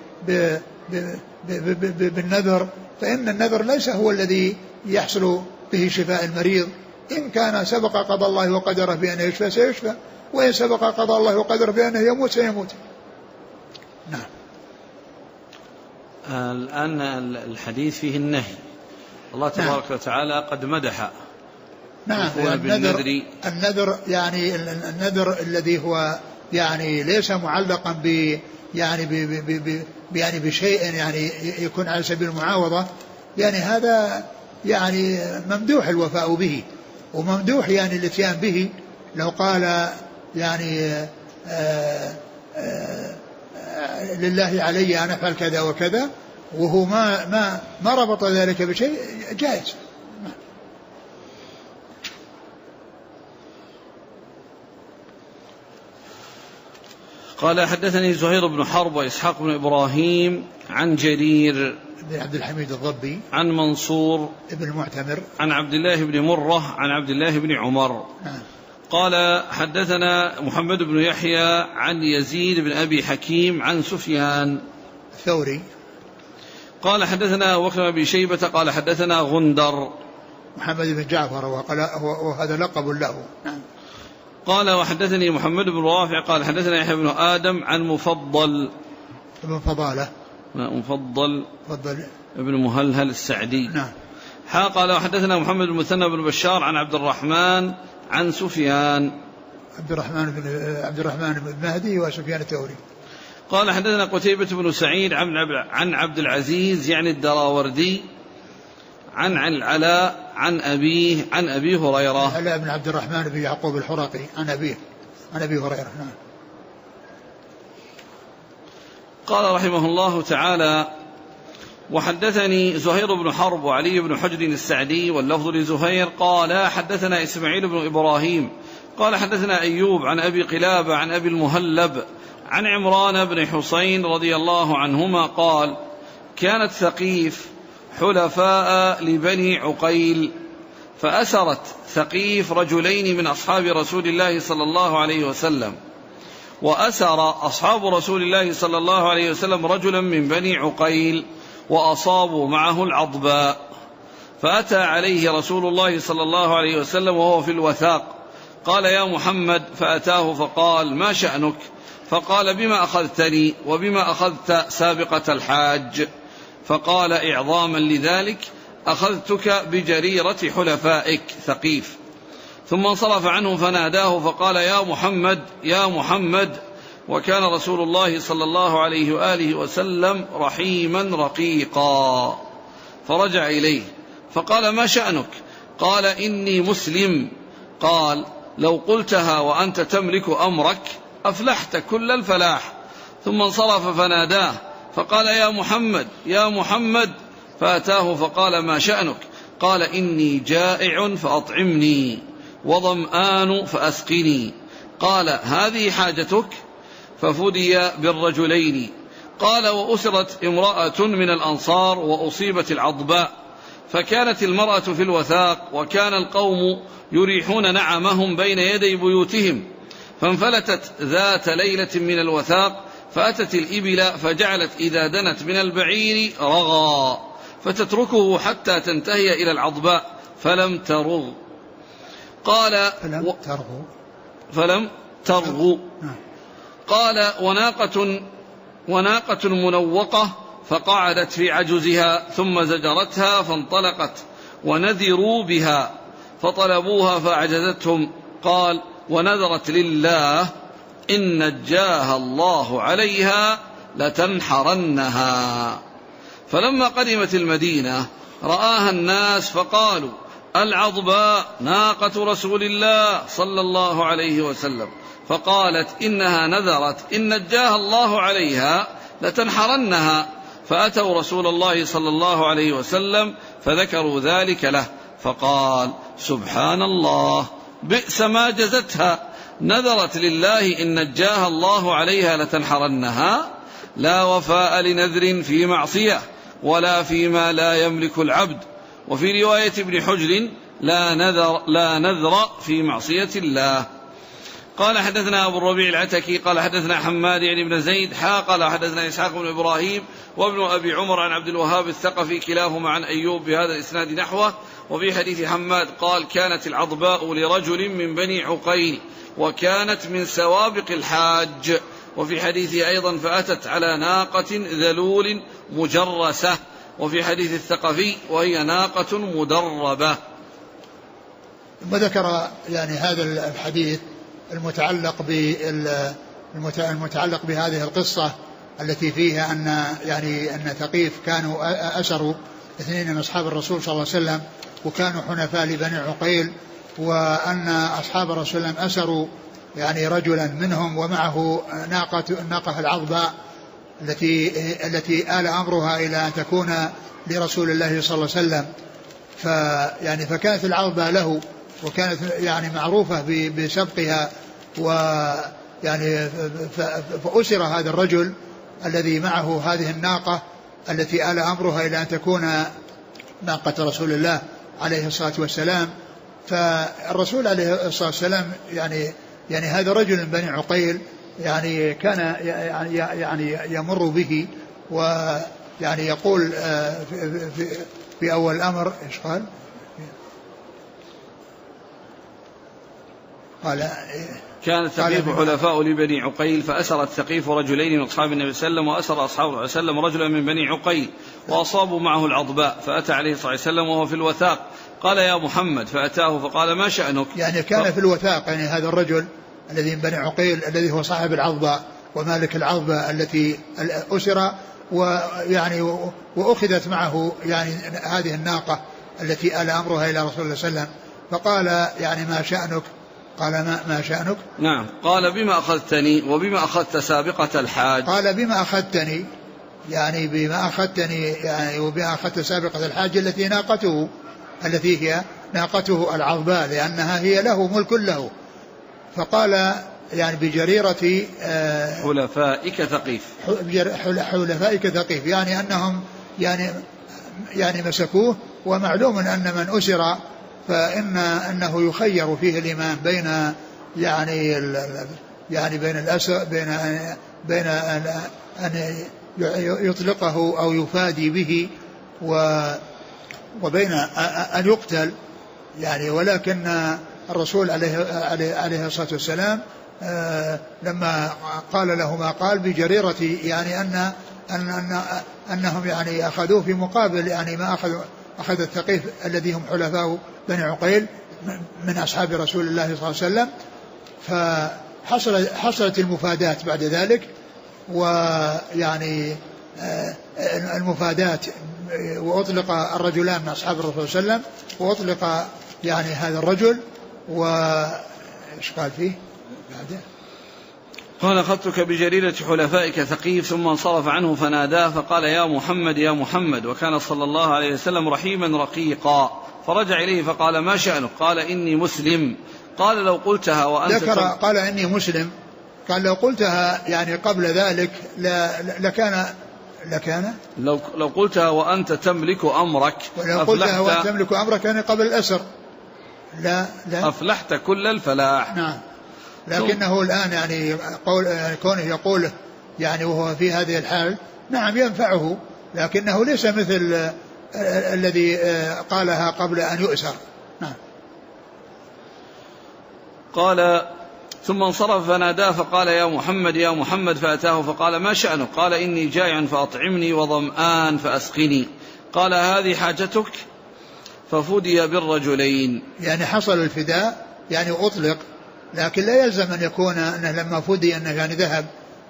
بالنذر فإن النذر ليس هو الذي يحصل به شفاء المريض، إن كان سبق قضى الله وقدره بأنه يشفى سيشفى، وإن سبق قضى الله وقدره بأنه يموت سيموت. نعم. الآن الحديث فيه النهي، الله تبارك وتعالى قد مدح نعم النذر يعني النذر الذي هو يعني ليس معلقا يعني بشيء يعني يكون على سبيل المعاوضة، يعني هذا يعني ممدوح الوفاء به وممدوح يعني الاتيان به. لو قال يعني لله علي أن أفعل كذا وكذا وهو ما ربط ذلك بشيء جائز. قال حدثني زهير بن حرب وإسحاق بن إبراهيم عن جرير بن عبد الحميد الضبي عن منصور ابن المعتمر عن عبد الله بن مرة عن عبد الله بن عمر قال حدثنا محمد بن يحيى عن يزيد بن أبي حكيم عن سفيان الثوري قال حدثنا أبو بكر بن أبي شيبة قال حدثنا غندر محمد بن جعفر وهذا لقب له. قال وحدثني محمد بن رافع قال حدثنا يحيى بن آدم عن مفضل ابن فضالة مفضل ابن مهلهل السعدي. نعم. قال وحدثنا محمد بن مثنى بن بشار عن عبد الرحمن عن سفيان عبد الرحمن بن مهدي وسفيان الثوري. قال حدثنا قتيبة بن سعيد عن عبد العزيز يعني الدراوردي عن العلاء عن أبيه عن أبي هريرة. العلاء بن عبد الرحمن بن يعقوب الحرقي عن أبيه عن أبي هريرة. نعم. قال رحمه الله تعالى وحدثني زهير بن حرب وعلي بن حجر السعدي واللفظ لزهير قال حدثنا إسماعيل بن إبراهيم قال حدثنا أيوب عن أبي قلابة عن أبي المهلب عن عمران بن حسين رضي الله عنهما قال كانت ثقيف حلفاء لبني عقيل فأسرت ثقيف رجلين من أصحاب رسول الله صلى الله عليه وسلم وأسر أصحاب رسول الله صلى الله عليه وسلم رجلا من بني عقيل وأصابوا معه العضباء فأتى عليه رسول الله صلى الله عليه وسلم وهو في الوثاق قال يا محمد فأتاه فقال ما شأنك فقال بما أخذتني وبما أخذت سابقة الحاج فقال إعظاما لذلك أخذتك بجريرة حلفائك ثقيف ثم انصرف عنه فناداه فقال يا محمد يا محمد وكان رسول الله صلى الله عليه وآله وسلم رحيما رقيقا فرجع إليه فقال ما شأنك قال إني مسلم قال لو قلتها وأنت تملك أمرك أفلحت كل الفلاح ثم انصرف فناداه فقال يا محمد يا محمد فأتاه فقال ما شأنك قال إني جائع فأطعمني وظمآن فأسقني قال هذه حاجتك ففدي بالرجلين قال وأسرت امرأة من الأنصار وأصيبت العضباء فكانت المرأة في الوثاق وكان القوم يريحون نعمهم بين يدي بيوتهم فانفلتت ذات ليلة من الوثاق فأتت الإبل فجعلت إذا دنت من البعير رغى فتتركه حتى تنتهي إلى العضباء فلم ترغ قال فلم ترغ قال وناقة منوقة فقعدت في عجزها ثم زجرتها فانطلقت ونذروا بها فطلبوها فأعجزتهم قال ونذرت لله إن نجاها الله عليها لتنحرنها فلما قدمت المدينة رآها الناس فقالوا العضباء ناقة رسول الله صلى الله عليه وسلم فقالت إنها نذرت إن نجاها الله عليها لتنحرنها فأتوا رسول الله صلى الله عليه وسلم فذكروا ذلك له فقال سبحان الله بئس ما جزتها نذرت لله إن نجاها الله عليها لتنحرنها لا وفاء لنذر في معصية ولا فيما لا يملك العبد وفي رواية ابن حجر لا نذر في معصية الله. قال حدثنا أبو الربيع العتكي قال حدثنا حماد يعني بن زيد قال حدثنا إسحاق بن إبراهيم وابن أبي عمر عن عبد الوهاب الثقفي كلاهما عن أيوب بهذا الإسناد نحوه. وفي حديث حماد قال كانت العضباء لرجل من بني عقيل وكانت من سوابق الحاج. وفي حديث أيضا فأتت على ناقة ذلول مجرسة. وفي حديث الثقفي وهي ناقة مدربة. وذكر يعني هذا الحديث المتعلق بهذه القصة التي فيها أن ثقيف كانوا أسروا 2 من أصحاب الرسول صلى الله عليه وسلم وكانوا حنفاء لبني عقيل وأن أصحاب الرسول صلى الله عليه وسلم أسروا يعني رجلا منهم ومعه ناقة العضباء التي آل أمرها إلى أن تكون لرسول الله صلى الله عليه وسلم. فكانت العظبة له، وكانت يعني معروفة بسبقها، ويعني فأسر هذا الرجل الذي معه هذه الناقة التي آل أمرها إلى أن تكون ناقة رسول الله عليه الصلاة والسلام. فالرسول عليه الصلاة والسلام يعني هذا رجل من بني عقيل يعني كان يعني يمر به، ويعني يقول في أول الأمر إيش قال كان الثقيف حلفاء لبني عقيل، فأسر الثقيف رجلين من أصحاب النبي صلى الله عليه وسلم، وأسر أصحابه صلى الله عليه وسلم رجلا من بني عقيل، وأصابوا معه العضباء، فأتى عليه صلى الله عليه وسلم وهو في الوثاق، قال يا محمد، فأتاه فقال ما شأنك؟ يعني كان في الوثاق، يعني هذا الرجل الذي من بني عقيل الذي هو صاحب العضباء ومالك العضبة التي أسر، ويعني وأخذت معه يعني هذه الناقة التي آل أمرها إلى رسول الله صلى الله عليه وسلم. فقال يعني ما شأنك؟ قال ما شأنك؟ نعم. قال بما أخذتني وبما أخذت سابقة الحاج؟ قال بما أخذتني، يعني بما أخذتني يعني وبما أخذت سابقة الحاج التي هي ناقته العضباء، لأنها هي له ملك له. فقال يعني بجريرة حلفائك ثقيف، حلفائك ثقيف، يعني أنهم يعني مسكوه. ومعلوم أن من أسر فإنه يخير فيه الإمام بين بين الأسر بين أن يطلقه أو يفادي به وبين أن يقتل يعني. ولكن الرسول عليه الصلاة والسلام لما قال له ما قال بجريرة يعني أنهم يعني أخذوه في مقابل يعني ما أخذ الثقيف الذي هم حلفاء بني عقيل من أصحاب رسول الله صلى الله عليه وسلم. فحصلت المفادات بعد ذلك، ويعني المفادات، وأطلق الرجلان من أصحاب الرسول صلى الله عليه وسلم، وأطلق يعني هذا الرجل. وإيش قال فيه بعده؟ قال أخذتك بجريرة حلفائك ثقيف، ثم انصرف عنه فناداه فقال يا محمد يا محمد، وكان صلى الله عليه وسلم رحيما رقيقا، فرجع إليه فقال ما شأنك؟ قال إني مسلم. قال لو قلتها وأنت قال إني مسلم، قال لو قلتها يعني قبل ذلك لكان لو قلتها وأنت تملك أمرك، ولو قلتها وأنت تملك أمرك يعني قبل الأسر لا أفلحت كل الفلاح. نعم. لكنه الآن يعني كونه يقول يعني وهو في هذه الحال نعم ينفعه، لكنه ليس مثل الذي قالها قبل أن يؤسر. نعم. قال ثم انصرف فناداه فقال يا محمد يا محمد، فأتاه فقال ما شأنك؟ قال إني جائع فأطعمني وظمآن فأسقني. قال هذه حاجتك؟ ففدي بالرجلين. يعني حصل الفداء يعني أطلق، لكن لا يلزم أن يكون أنه لما فدي أنه يعني ذهب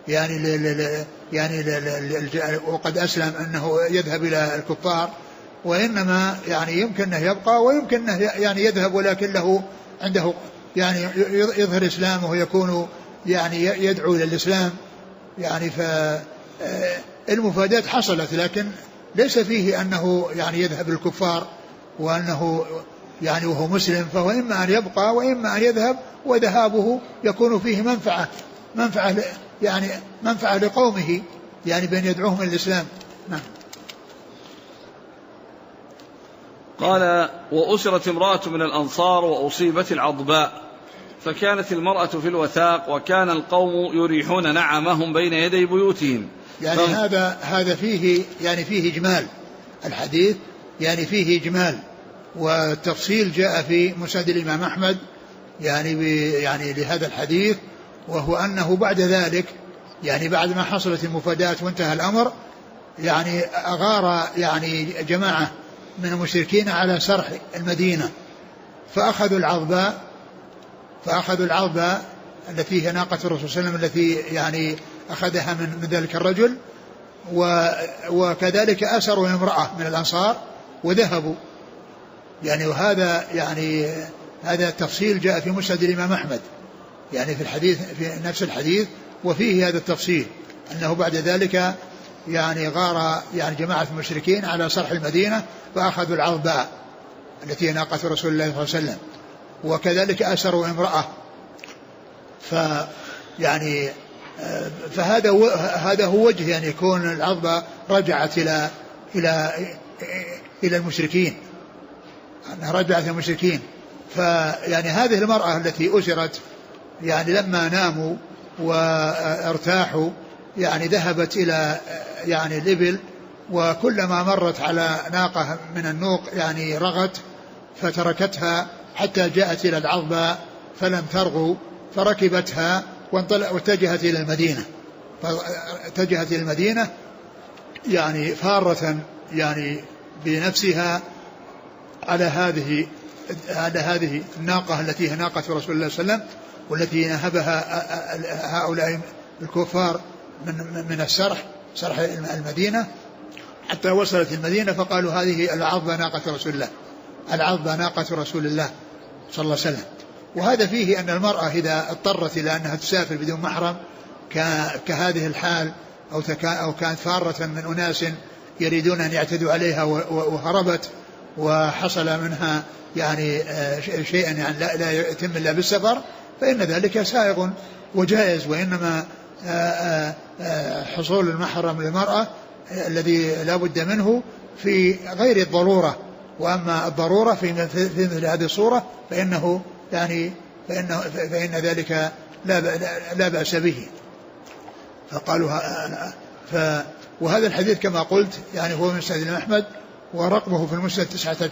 وقد أسلم أنه يذهب إلى الكفار، وإنما يعني يمكن أنه يبقى ويمكن أنه يعني يذهب، ولكن له عنده يعني يظهر إسلامه ويكون يعني يدعو إلى الإسلام يعني. فالمفادات حصلت، لكن ليس فيه أنه يعني يذهب الكفار وأنه يعني وهو مسلم، فهو إما أن يبقى وإما أن يذهب، وذهابه يكون فيه منفعة لقومه يعني بأن يدعوهم إلى الإسلام. نعم. قال وأسرت امرأة من الأنصار وأصيبت العضباء، فكانت المرأة في الوثاق، وكان القوم يريحون نعمهم بين يدي بيوتهم. يعني هذا فيه يعني فيه إجمال الحديث، يعني فيه إجمال، والتفصيل جاء في مسند الإمام أحمد يعني لهذا الحديث، وهو أنه بعد ذلك يعني بعد ما حصلت المفادات وانتهى الأمر يعني أغار يعني جماعة من المشركين على سرح المدينة، فأخذوا العضباء التي هي ناقة الرسول صلى الله عليه وسلم التي يعني أخذها من ذلك الرجل، وكذلك أسروا امرأة من الأنصار وذهبوا يعني. وهذا يعني هذا التفصيل جاء في مسند الإمام أحمد يعني في الحديث في نفس الحديث، وفيه هذا التفصيل أنه بعد ذلك يعني غار يعني جماعة المشركين على صرح المدينة فأخذوا العظباء التي هي ناقة رسول الله صلى الله عليه وسلم، وكذلك أسروا امرأة. يعني فهذا هو وجه أن يكون العظبة رجعت إلى المشركين، أنها رجعت إلى المشركين. فيعني هذه المرأة التي أسرت يعني لما ناموا وارتاحوا يعني ذهبت إلى يعني الإبل، وكلما مرت على ناقة من النوق يعني رغت فتركتها حتى جاءت إلى العظباء فلم ترغو فركبتها واتجهت إلى المدينة. فاتجهت إلى المدينة يعني فارة يعني بنفسها على هذه الناقة التي هي ناقة رسول الله صلى الله عليه وسلم، والتي نهبها هؤلاء الكفار من سرح المدينة، حتى وصلت المدينة فقالوا هذه العظبة ناقة رسول الله، العظبة ناقة رسول الله صلى الله عليه وسلم. وهذا فيه أن المرأة إذا اضطرت إلى أنها تسافر بدون محرم كهذه الحال أو كانت فارة من أناس يريدون أن يعتدوا عليها وهربت وحصل منها يعني شيئا يعني لا يتم إلا بالسفر، فإن ذلك سائغ وجائز. وإنما حصول المحرم للمرأة الذي لا بد منه في غير الضرورة، وأما الضرورة في مثل هذه الصورة فإن ذلك لا بأس به. فقالوا وهذا الحديث كما قلت يعني هو من مسند الإمام أحمد، ورقمه في المسند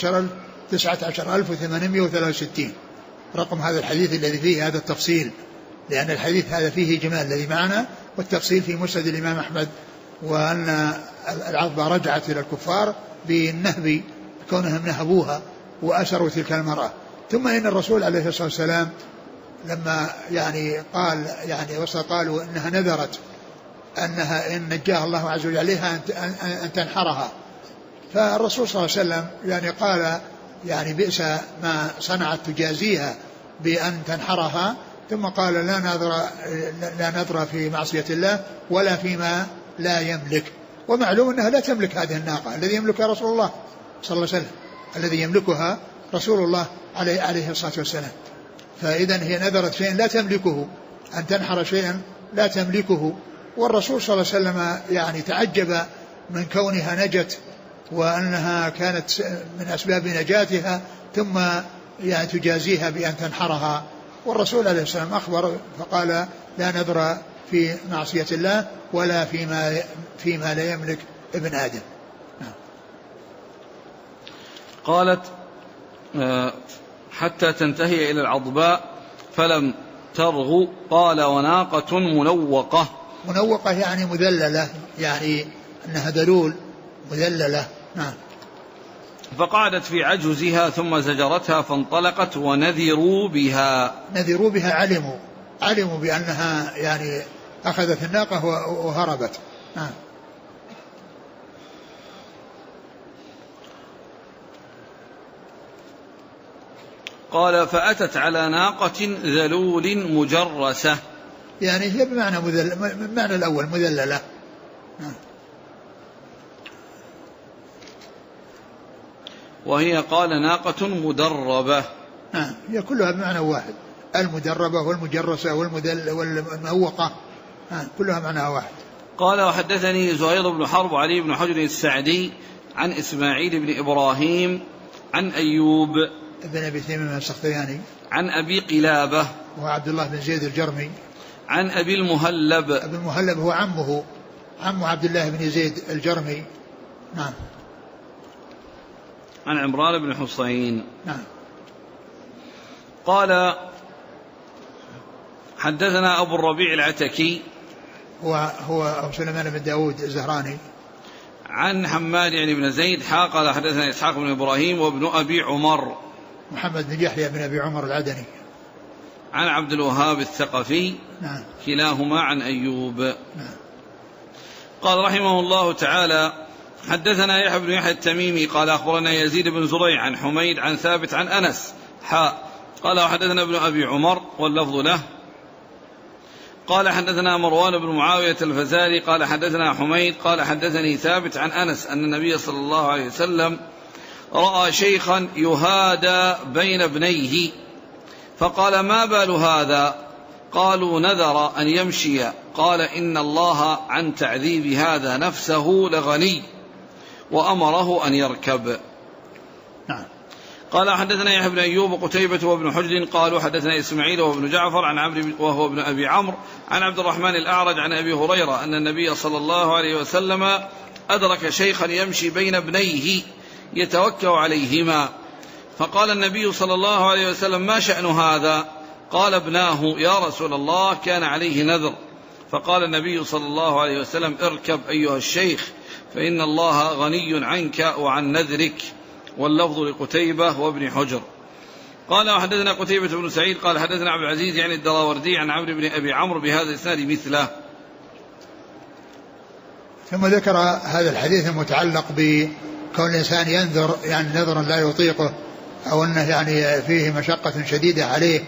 19863 رقم هذا الحديث الذي فيه هذا التفصيل، لأن الحديث هذا فيه جمال الذي معنا، والتفصيل في مسند الإمام أحمد، وأن العظبة رجعت إلى الكفار بالنهب كونهم نهبوها وأسروا تلك المرأة. ثم إن الرسول عليه الصلاة والسلام لما يعني قالوا إنها نذرت أنها إن نجاها الله عز وجل عليها أن تنحرها، فالرسول صلى الله عليه وسلم يعني قال يعني بئس ما صنعت تجازيها بأن تنحرها، ثم قال لا نذر في معصية الله ولا فيما لا يملك. ومعلوم أنها لا تملك هذه الناقة، الذي يملكها رسول الله صلى الله عليه وسلم، الذي يملكها رسول الله عليه الصلاة والسلام. فإذا هي نذرت شيئا لا تملكه، أن تنحر شيئا لا تملكه. والرسول صلى الله عليه وسلم يعني تعجب من كونها نجت وأنها كانت من أسباب نجاتها، ثم يعني تجازيها بأن تنحرها. والرسول عليه السلام أخبر فقال لا نذر في معصية الله ولا فيما لا يملك ابن آدم. قالت حتى تنتهي إلى العظباء فلم ترغو. قال وناقة منوقة. منوقة يعني مذللة، يعني أنها دلول مذللة. نعم. فقعدت في عجزها ثم زجرتها فانطلقت ونذروا بها. نذروا بها علموا بأنها يعني أخذت الناقة وهربت. نعم. قال فأتت على ناقة ذلول مجرسة، يعني هي بمعنى الأول مذللة. وهي قال ناقة مدربة. هي كلها بمعنى واحد، المدربة والمجرسة والمهوقة كلها معنى واحد. قال وحدثني زهير بن حرب علي بن حجر السعدي عن إسماعيل بن إبراهيم عن أيوب ابن أبي تميم السختياني عن أبي قلابة وعبد الله بن زيد الجرمي عن أبي المهلب. أبي المهلب هو عم عبد الله بن زيد الجرمي. نعم. عن عمران بن حسين. نعم. قال حدثنا أبو الربيع العتكي هو أبو سليمان بن داود الزهراني عن حماد يعني بن زيد قال حدثنا إسحاق بن إبراهيم وابن أبي عمر محمد بن يحيى بن أبي عمر العدني عن عبد الوهاب الثقفي. نعم. كلاهما عن أيوب. نعم. قال رحمه الله تعالى حدثنا يحيى بن يحيى التميمي قال أخبرنا يزيد بن زريع عن حميد عن ثابت عن أنس قال وحدثنا ابن أبي عمر واللفظ له قال حدثنا مروان بن معاوية الفزاري قال حدثنا حميد قال حدثني ثابت عن أنس أن النبي صلى الله عليه وسلم رأى شيخا يهادى بين ابنيه فقال ما بال هذا؟ قالوا نذر أن يمشي. قال إن الله عن تعذيب هذا نفسه لغني وأمره أن يركب. نعم. قال حدثنا يحيى بن أيوب وقتيبة وابن حجر قالوا حدثنا إسماعيل وابن جعفر عن عمرو وهو ابن أبي عمرو عن عبد الرحمن الأعرج عن أبي هريرة أن النبي صلى الله عليه وسلم أدرك شيخا يمشي بين ابنيه يتوكأ عليهما فقال النبي صلى الله عليه وسلم ما شأن هذا؟ قال ابناه يا رسول الله كان عليه نذر. فقال النبي صلى الله عليه وسلم اركب أيها الشيخ فإن الله غني عنك وعن نذرك. واللفظ لقتيبة وابن حجر. قال وحدثنا قتيبة بن سعيد قال حدثنا عبد العزيز يعني الدراوردي عن عمرو بن أبي عمرو بهذا الإسناد مثله. ثم ذكر هذا الحديث المتعلق بكون الإنسان ينذر يعني نذرا لا يطيقه أو أنه يعني فيه مشقة شديدة عليه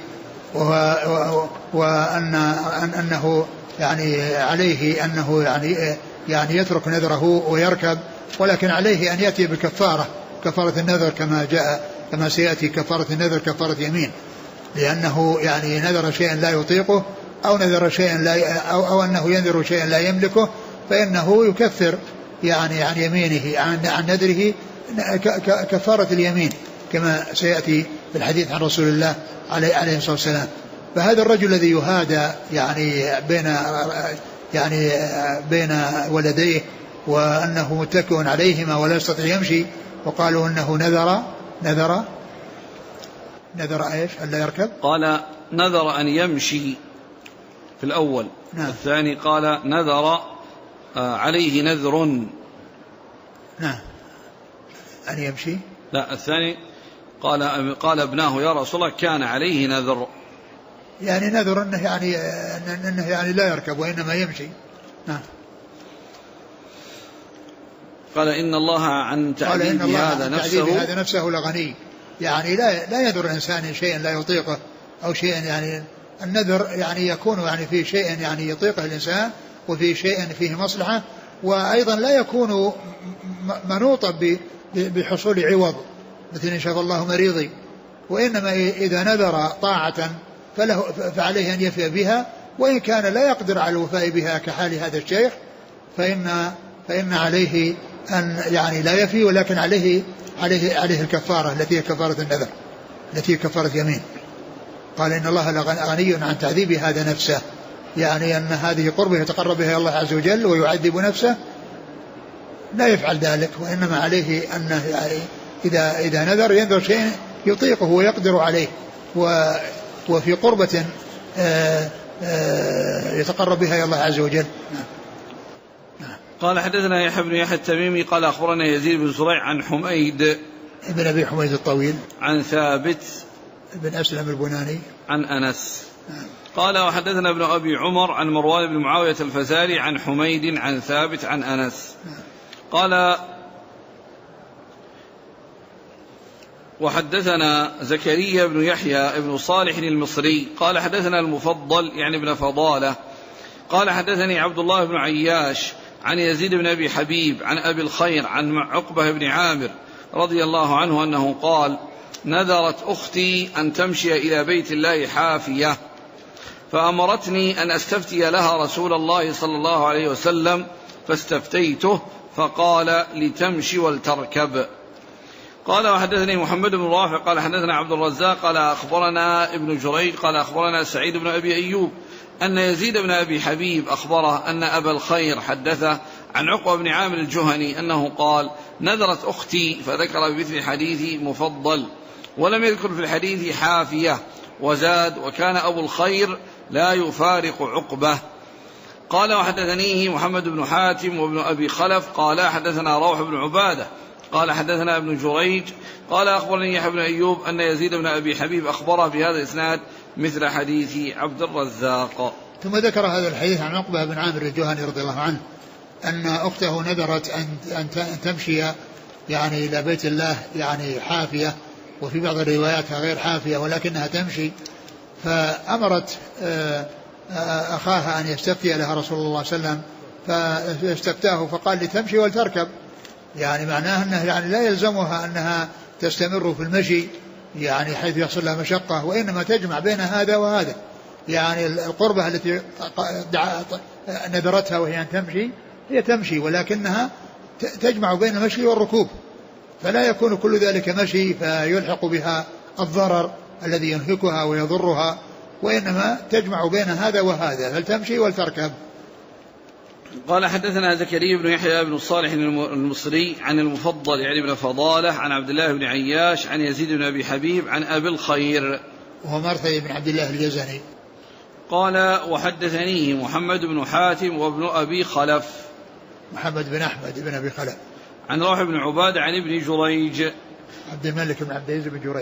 وأنه يعني عليه أنه يعني يترك نذره ويركب ولكن عليه أن يأتي بكفارة كفارة النذر كما جاء كما سيأتي كفارة النذر كفارة يمين لأنه يعني نذر شيئا لا يطيقه أو نذر شيئا لا أو أنه ينذر شيئا لا يملكه فإنه يكفر يعني عن يمينه عن نذره كفارة اليمين كما سيأتي في الحديث عن رسول الله عليه الصلاة والسلام. فهذا الرجل الذي يهادى يعني بين ولديه وأنه متكئ عليهما ولا يستطيع يمشي وقالوا أنه نذر إيش ألا يركب؟ قال نذر أن يمشي في الأول. نعم. الثاني قال نذر عليه نذر. نعم. أن يمشي. لا الثاني قال ابناه يا رسول الله كان عليه نذر يعني نذر أنه يعني لا يركب وإنما يمشي. نعم. قال إن الله عن تعذيب هذا نفسه لغني يعني لا يذر الإنسان شيئا لا يطيقه أو شيئا يعني النذر يعني يكون يعني فيه شيء يعني يطيقه الإنسان وفيه شيء فيه مصلحة وأيضا لا يكون منوطا بحصول عوض مثل إن شاء الله مريضي وإنما إذا نذر طاعة فعليه أن يفي بها وإن كان لا يقدر على الوفاء بها كحال هذا الشيخ فإن عليه أن يعني لا يفي ولكن عليه الكفارة التي هي كفارة النذر التي هي كفارة يمين. قال إن الله غني عن تعذيب هذا نفسه يعني أن هذه قربة يتقرب بها الله عز وجل ويعذب نفسه لا يفعل ذلك وإنما عليه أنه إذا نذر شيء يطيقه ويقدر عليه وفي قربة يتقرب بها الله عز وجل. قال حدثنا يحيى بن يحيى التميمي قال أخبرنا يزيد بن زريع عن حميد ابن أبي حميد الطويل عن ثابت بن أسلم البناني عن أنس قال وحدثنا ابن أبي عمر عن مروان بن معاوية الفزاري عن حميد عن ثابت عن أنس قال وحدثنا زكريا بن يحيى بن صالح المصري قال حدثنا المفضل يعني ابن فضالة قال حدثني عبد الله بن عياش عن يزيد بن أبي حبيب عن أبي الخير عن عقبة بن عامر رضي الله عنه أنه قال نذرت أختي أن تمشي إلى بيت الله حافية فأمرتني أن أستفتي لها رسول الله صلى الله عليه وسلم فاستفتيته فقال لتمشي ولتركب. قال وحدثني محمد بن رافع قال حدثنا عبد الرزاق قال أخبرنا ابن جريج قال أخبرنا سعيد بن أبي أيوب أن يزيد بن أبي حبيب أخبره أن أبا الخير حدثه عن عقبة بن عامر الجهني أنه قال نذرت أختي فذكر بمثل حديث مفضل ولم يذكر في الحديث حافية وزاد وكان أبو الخير لا يفارق عقبة. قال وحدثنيه محمد بن حاتم وابن أبي خلف قال حدثنا روح بن عبادة قال حدثنا ابن جريج قال أخبرني يحيى بن أيوب أن يزيد بن أبي حبيب أخبره بهذا الإسناد مثل حديث عبد الرزاق. ثم ذكر هذا الحديث عن عقبة بن عامر الجهني رضي الله عنه أن أخته نذرت أن تمشي يعني إلى بيت الله يعني حافية وفي بعض الروايات غير حافية ولكنها تمشي فأمرت أخاها أن يستفتي لها رسول الله صلى الله عليه وسلم، فاستفتاه فقال لتمشي ولتركب، يعني معناه أنه يعني لا يلزمها أنها تستمر في المشي يعني حيث يحصل لها مشقة، وإنما تجمع بين هذا وهذا، يعني القربة التي نذرتها وهي أن تمشي هي تمشي، ولكنها تجمع بين المشي والركوب، فلا يكون كل ذلك مشي فيلحق بها الضرر الذي ينهكها ويضرها، وإنما تجمع بين هذا وهذا، فلتمشي ولتركب. قال حدثنا زكريا بن يحيى بن صالح المصري عن المفضل يعني بن فضالة عن عبد الله بن عياش عن يزيد بن أبي حبيب عن أبي الخير وهو مرثي بن عبد الله اليزني. قال وحدثنيه محمد بن حاتم وابن أبي خلف، محمد بن أحمد بن أبي خلف، عن روح بن عبادة عن ابن جريج عبد الملك بن عبد العزيز بن جريج.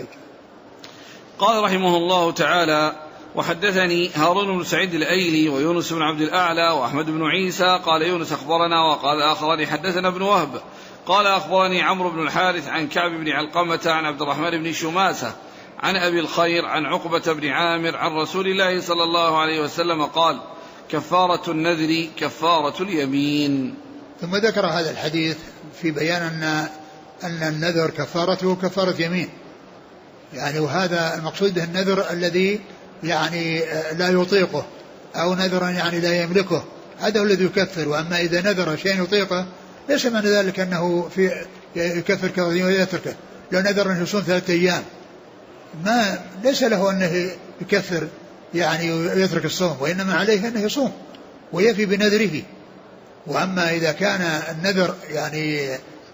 قال رحمه الله تعالى وحدثني هارون بن سعيد الأيلي ويونس بن عبد الأعلى وأحمد بن عيسى قال يونس أخبرنا وقال آخرني حدثنا ابن وهب قال أخبرني عمرو بن الحارث عن كعب بن علقمة عن عبد الرحمن بن شماسة عن أبي الخير عن عقبة بن عامر عن رسول الله صلى الله عليه وسلم قال كفارة النذر كفارة اليمين. ثم ذكر هذا الحديث في بيان أن النذر كفارته كفارة يمين، يعني وهذا المقصود به النذر الذي يعني لا يطيقه أو نذرا يعني لا يملكه، هذا هو الذي يكفر. وأما إذا نذر شيء يطيقه ليس معنى ذلك أنه في يكفر كفارة يمين ويتركه. لو نذر أن يصوم 3 أيام ما ليس له أنه يكفر يعني يترك الصوم، وإنما عليه أنه يصوم ويفي بنذره. وأما إذا كان النذر يعني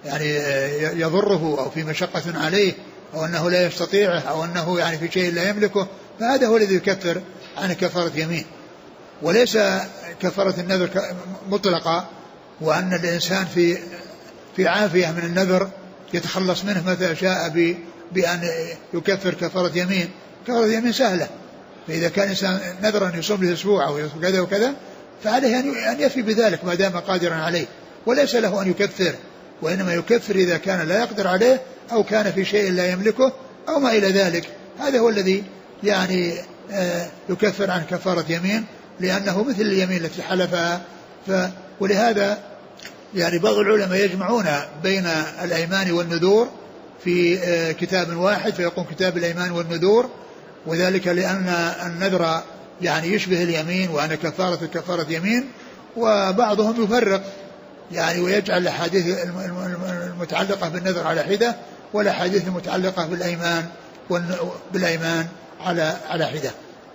يضره أو في مشقة عليه أو أنه لا يستطيعه أو أنه يعني في شيء لا يملكه، فهذا هو الذي يكفر عن كفارة يمين، وليس كفارة النذر مطلقة، وأن الإنسان في عافية من النذر يتخلص منه متى شاء بأن يكفر كفارة يمين. كفارة يمين سهلة، فإذا كان إنسان نذر أن يصوم له أسبوع أو كذا وكذا فعليه أن يفي بذلك ما دام قادرا عليه، وليس له أن يكفر، وإنما يكفر إذا كان لا يقدر عليه أو كان في شيء لا يملكه أو ما إلى ذلك. هذا هو الذي يعني يكفر عن كفارة يمين، لأنه مثل اليمين التي حلفها. ولهذا يعني بعض العلماء يجمعون بين الأيمان والنذور في كتاب واحد فيقوم كتاب الأيمان والنذور، وذلك لأن النذر يعني يشبه اليمين وأن كفارة كفارة يمين. وبعضهم يفرق يعني ويجعل الأحاديث المتعلقة بالنذر على حدة والأحاديث المتعلقة بالأيمان على حدة.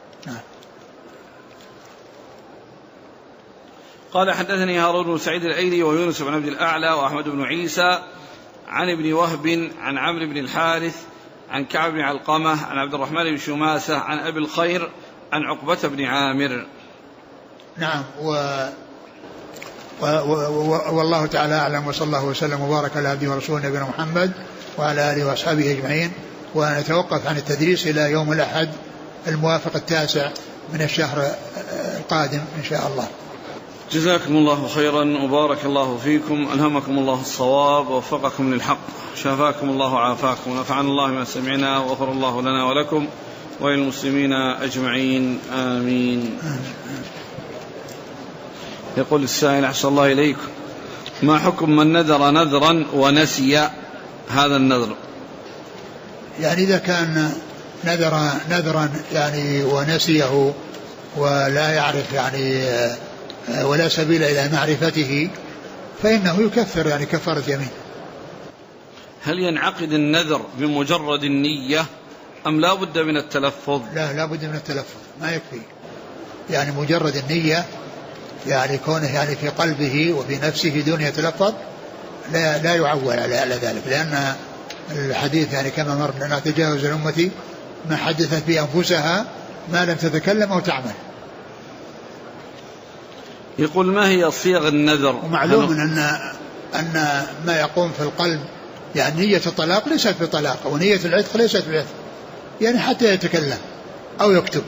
قال حدثني هارون بن سعيد الأيلي ويونس بن عبد الأعلى وأحمد بن عيسى عن ابن وهب عن عمرو بن الحارث عن كعب بن علقمة عن عبد الرحمن بن شماسة عن أبي الخير عن عقبة بن عامر. نعم. والله تعالى أعلم، وصلى الله وسلم وبارك على عبده ورسوله نبينا محمد وعلى آله وأصحابه أجمعين. ونتوقف عن التدريس إلى يوم الأحد الموافق 9 من الشهر القادم إن شاء الله. جزاكم الله خيرا وبارك الله فيكم، ألهمكم الله الصواب ووفقكم للحق، شافاكم الله وعافاكم، ونفعنا الله ما سمعنا وغفر الله لنا ولكم وللمسلمين أجمعين آمين. يقول السائل أحسن الله إليكم، ما حكم من نذر نذرا ونسي هذا النذر؟ يعني إذا كان نذر نذرا يعني ونسيه ولا يعرف يعني ولا سبيل إلى معرفته فإنه يكفر يعني كفارة يمين. هل ينعقد النذر بمجرد النية أم لا بد من التلفظ؟ لا بد من التلفظ، ما يكفي يعني مجرد النية، يعني كونه يعني في قلبه وفي نفسه دون يتلفظ لا يعول على ذلك، لأن الحديث يعني كما مر لنا تجاوز الأمة ما حدثت بأنفسها ما لم تتكلم أو تعمل. يقول ما هي صيغ النذر؟ ومعلوم أن ما يقوم في القلب يعني نية الطلاق ليست بطلاق ونية العتق ليست بعتق، يعني حتى يتكلم أو يكتب.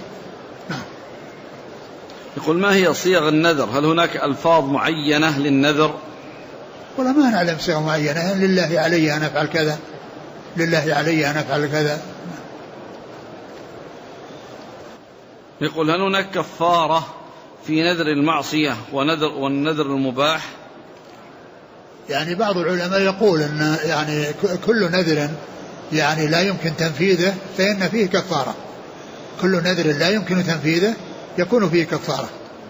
يقول ما هي صيغ النذر؟ هل هناك ألفاظ معينة للنذر؟ والله ما نعلم صيغ معينة، لله علي أن أفعل كذا، لله علي أن أفعل كذا. يقول هل هناك كفارة في نذر المعصية والنذر المباح؟ يعني بعض العلماء يقول أن يعني كل نذر يعني لا يمكن تنفيذه فإن فيه كفارة، كل نذر لا يمكن تنفيذه يكون فيه كفارة.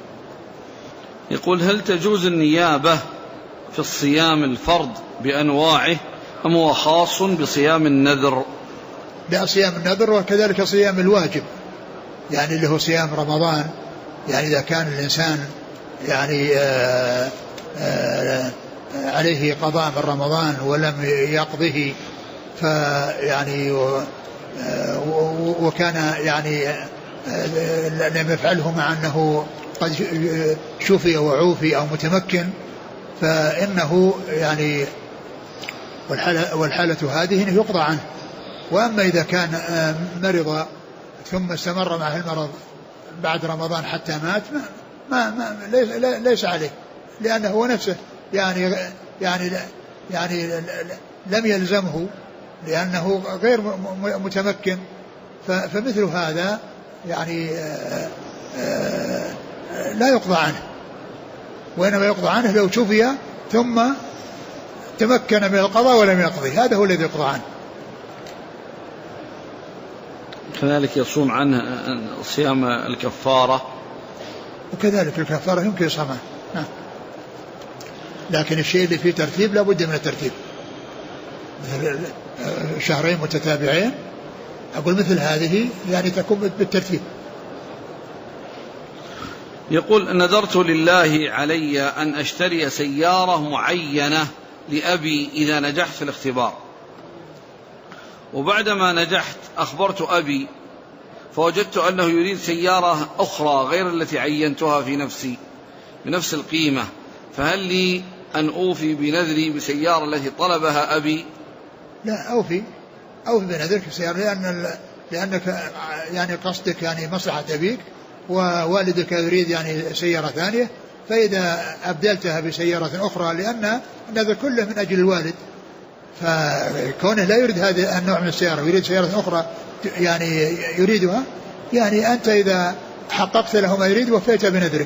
يقول هل تجوز النيابة في الصيام الفرض بأنواعه أم هو خاص بصيام النذر؟ لا، صيام النذر وكذلك صيام الواجب، يعني اللي هو صيام رمضان. يعني إذا كان الإنسان يعني عليه قضاء من رمضان ولم يقضه فيعني وكان يعني لم يفعله مع أنه قد شفي وعوفي أو متمكن، فإنه يعني والحالة هذه إنه يقضى عنه. وأما إذا كان مرض ثم استمر معه المرض بعد رمضان حتى مات ليس عليه، لأنه هو نفسه يعني لم يلزمه لأنه غير متمكن. فمثل هذا يعني لا يقضى عنه، وإنما يقضى عنه لو شفي ثم تمكن من القضاء ولم يقضي، هذا هو الذي يقضى عنه. كذلك يصوم عنه صيام الكفارة، وكذلك الكفارة يمكن يصومها، نعم. لكن الشيء اللي فيه ترتيب لا بد من الترتيب، مثل شهرين متتابعين، أقول مثل هذه يعني تكون بالترتيب. يقول نذرت لله علي أن أشتري سيارة معينة لأبي إذا نجحت في الاختبار، وبعدما نجحت أخبرت أبي فوجدت أنه يريد سيارة أخرى غير التي عينتها في نفسي بنفس القيمة، فهل لي أن أوفي بنذري بسيارة التي طلبها أبي؟ لا، أوفي بنذرك بسيارة، لأنك يعني قصدك يعني مصلحة أبيك، ووالدك يريد يعني سيارة ثانية، فإذا أبدلتها بسيارة أخرى، لأن النذر كله من أجل الوالد، فكونه لا يريد هذا النوع من السيارة ويريد سيارة أخرى يعني يريدها، يعني أنت إذا حققت له ما يريد وفيت بنذرك.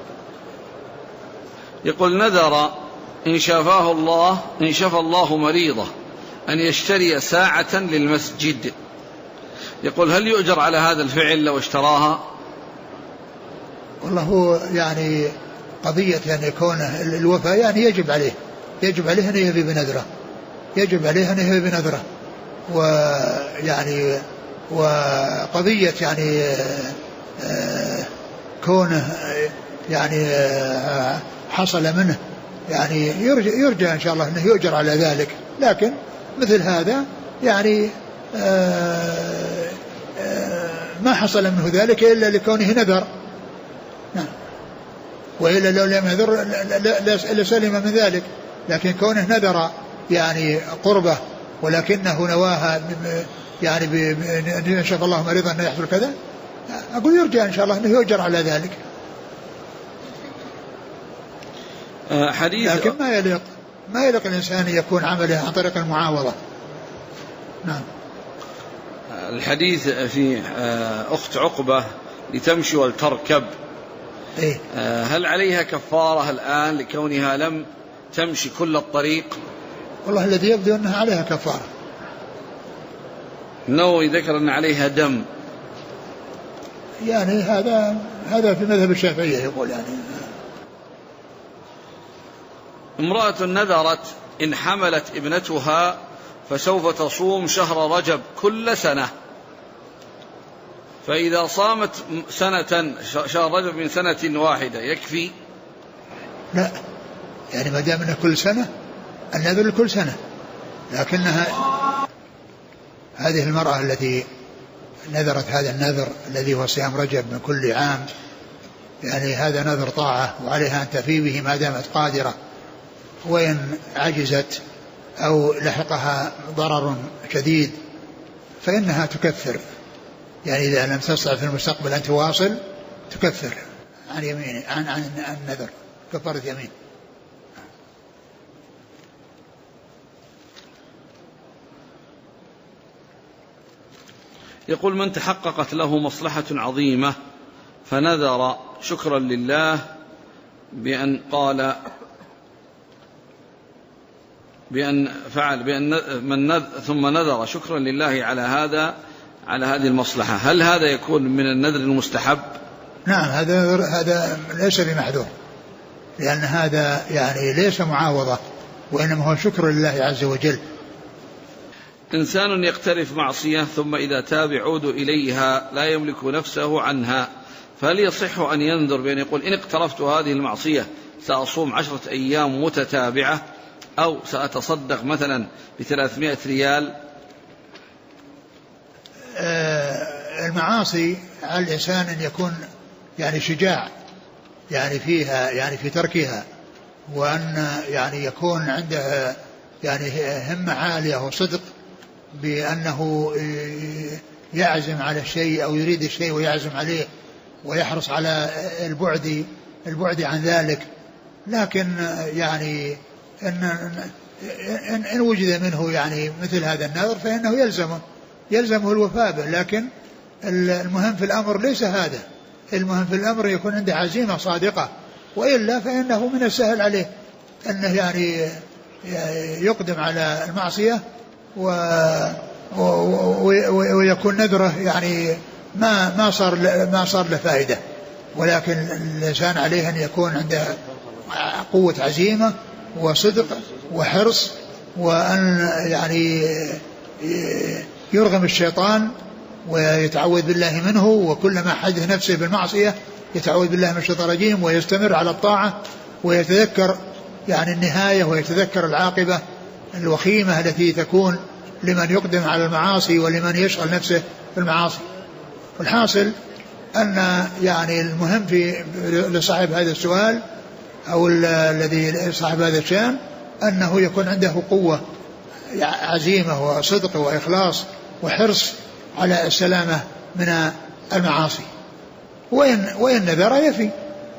يقول نذر إن شفى الله مريضه أن يشتري ساعة للمسجد، يقول هل يؤجر على هذا الفعل لو اشتراها؟ والله هو يعني قضية يعني كونه الوفاء يعني يجب عليه أن يهبي بنذره، ويعني وقضية يعني كونه يعني حصل منه يعني يرجى إن شاء الله أنه يؤجر على ذلك، لكن مثل هذا يعني ما حصل منه ذلك إلا لكونه نذر، نعم، وإلا لو لم ينذر لسلم من ذلك، لكن كونه نذر يعني قربة ولكنه نواها يعني أن شاء الله مريضا أن يحصل كذا، أقول يرجى إن شاء الله أنه يؤجر على ذلك. لكن ما يليق الإنسان يكون عمله عن طريق المعاوضة. نعم. الحديث في أخت عقبة لتمشي ولتركب، إيه؟ هل عليها كفارة الآن لكونها لم تمشي كل الطريق؟ والله الذي يبدو أنها عليها كفارة. النووي ذكر أن عليها دم، يعني هذا في مذهب الشافعية يقول يعني. امرأة نذرت إن حملت ابنتها فسوف تصوم شهر رجب كل سنة، فإذا صامت شهر رجب من سنة واحدة يكفي؟ لا، يعني ما دام انه كل سنة، النذر كل سنة، لكنها هذه المرأة التي نذرت هذا النذر الذي هو صيام رجب من كل عام، يعني هذا نذر طاعة وعليها أن تفي به ما دامت قادرة، وإن عجزت أو لحقها ضرر شديد فإنها تكفر، يعني إذا لم تستطع في المستقبل أن تواصل تكفر عن يمين عن النذر كفارة يمين. يقول من تحققت له مصلحة عظيمة فنذر شكرا لله بأن قال بأن فعل بأن ثم نذر شكرا لله على هذه المصلحة، هل هذا يكون من النذر المستحب؟ نعم، هذا ليس بمحذور، لأن هذا يعني ليس معاوضة، وإنما هو شكر لله عز وجل. إنسان يقترف معصية ثم إذا تاب يعود إليها لا يملك نفسه عنها، فهل يصح أن ينذر بأن يقول إن اقترفت هذه المعصية سأصوم 10 أيام متتابعة، أو سأتصدق مثلا ب300 ريال؟ المعاصي على الإنسان أن يكون يعني شجاع يعني فيها، يعني في تركها، وأن يعني يكون عنده يعني همة عالية وصدق بأنه يعزم على الشيء أو يريد الشيء ويعزم عليه ويحرص على البعد عن ذلك. لكن يعني إن وجد منه يعني مثل هذا النذر فإنه يلزمه الوفاء به، لكن المهم في الأمر ليس هذا، المهم في الأمر يكون عنده عزيمة صادقة، وإلا فإنه من السهل عليه أنه يعني يقدم على المعصية ويكون نذره يعني ما صار له فائدة. ولكن الإنسان عليه أن يكون عنده قوة عزيمة وصدق وحرص، وأن يعني يرغم الشيطان ويتعوذ بالله منه، وكلما حدث نفسه بالمعصية يتعوذ بالله من الشيطان الرجيم ويستمر على الطاعة، ويتذكر يعني النهاية ويتذكر العاقبة الوخيمة التي تكون لمن يقدم على المعاصي ولمن يشغل نفسه بالمعاصي. والحاصل أن يعني المهم في لصاحب هذا السؤال أو الذي صاحب هذا الشأن أنه يكون عنده قوة عزيمة وصدق وإخلاص وحرص على السلامة من المعاصي، وإن نذر يفي.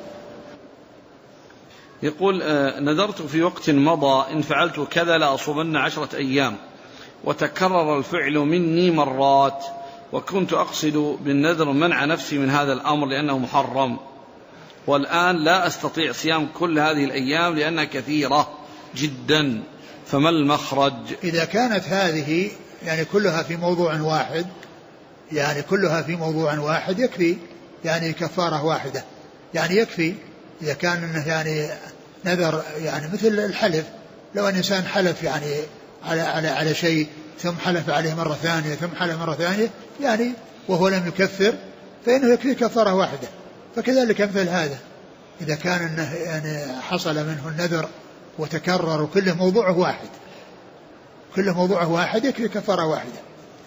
يقول نذرت في وقت مضى إن فعلت كذا لأصومن 10 أيام، وتكرر الفعل مني مرات، وكنت أقصد بالنذر منع نفسي من هذا الأمر لأنه محرم، والآن لا أستطيع صيام كل هذه الأيام لأنها كثيرة جدا، فما المخرج؟ إذا كانت هذه يعني كلها في موضوع واحد، يعني كلها في موضوع واحد يكفي يعني كفارة واحدة، يعني يكفي إذا كان إنه يعني نذر يعني مثل الحلف، لو أن إنسان حلف يعني على شيء ثم حلف عليه مرة ثانية ثم حلف مرة ثانية يعني وهو لم يكفر فإنه يكفي كفارة واحدة. فكذلك مثل هذا إذا كان إنه يعني حصل منه النذر وتكرر وكله موضوعه واحد، كله موضوعه واحد يكفي كفارة واحدة،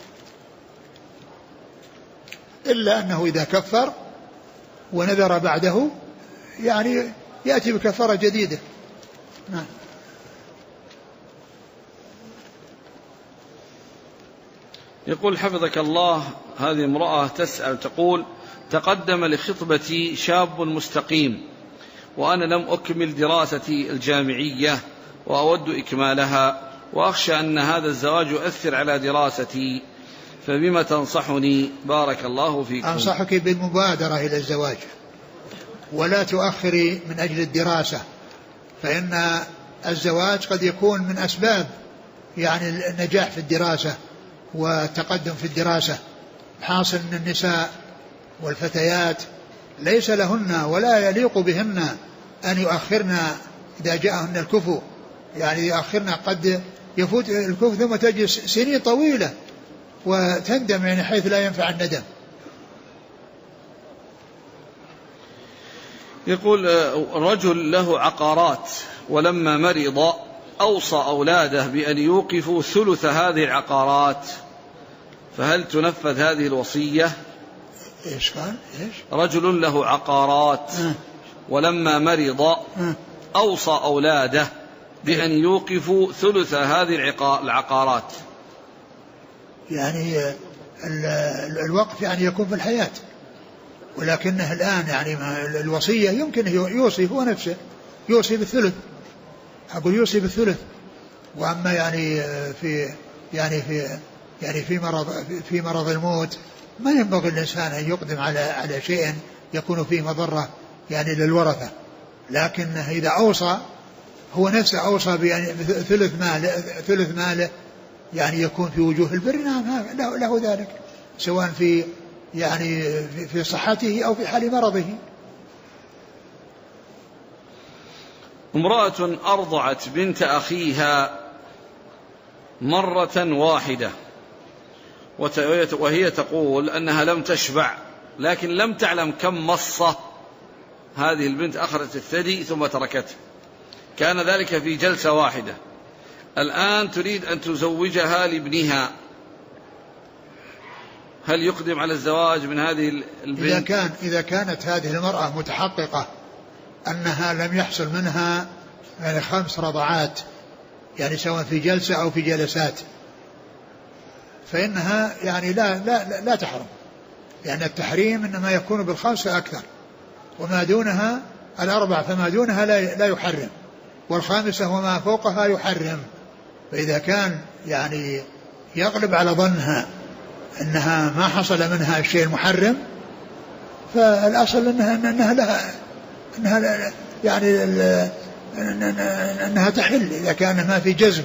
إلا أنه إذا كفر ونذر بعده يعني يأتي بكفارة جديدة. نعم. يقول حفظك الله، هذه امرأة تسأل تقول تقدم لخطبتي شاب مستقيم وأنا لم أكمل دراستي الجامعية وأود إكمالها، وأخشى أن هذا الزواج يؤثر على دراستي، فبما تنصحني بارك الله فيكم؟ أنصحك بالمبادرة إلى الزواج ولا تؤخري من أجل الدراسة، فإن الزواج قد يكون من أسباب يعني النجاح في الدراسة والتقدم في الدراسة. حاصل أن النساء والفتيات ليس لهن ولا يليق بهن أن يؤخرن إذا جاءهن الكفو، يعني يؤخرن قد يفوت الكفو ثم تجلس سنين طويلة وتندم يعني حيث لا ينفع الندم. يقول رجل له عقارات ولما مرض أوصى أولاده بأن يوقفوا ثلث هذه العقارات، فهل تنفذ هذه الوصية؟ إيش قال؟ إيش؟ رجل له عقارات ولما مرض أوصى أولاده بأن يوقفوا ثلث هذه العقارات. يعني الوقف يعني يكون في الحياة، ولكنه الآن يعني الوصية يمكن يوصي هو نفسه، يوصي بالثلث، أقول يوصي بالثلث. وأما يعني في مرض الموت ما ينبغي الإنسان أن يقدم على شيء يكون فيه مضرة يعني للورثة، لكن إذا أوصى هو نفسه أوصى بأن ثلث ماله يعني يكون في وجوه البر، نعم له ذلك، سواء في يعني في صحته أو في حال مرضه. امرأة أرضعت بنت أخيها مرة واحدة وهي تقول أنها لم تشبع، لكن لم تعلم كم مصة هذه البنت أخرت الثدي ثم تركته، كان ذلك في جلسة واحدة، الآن تريد أن تزوجها لابنها، هل يقدم على الزواج من هذه البنت؟ إذا كانت هذه المرأة متحققة أنها لم يحصل منها يعني 5 رضعات، يعني سواء في جلسة أو في جلسات، فإنها يعني لا تحرم، لأن التحريم إنما يكون بال5 أكثر، وما دونها 4 فما دونها لا يحرم، وال5 وما فوقها يحرم. فإذا كان يعني يغلب على ظنها أنها ما حصل منها الشيء المحرم، فالأصل أنها يعني أنها تحل إذا كان ما في جزم.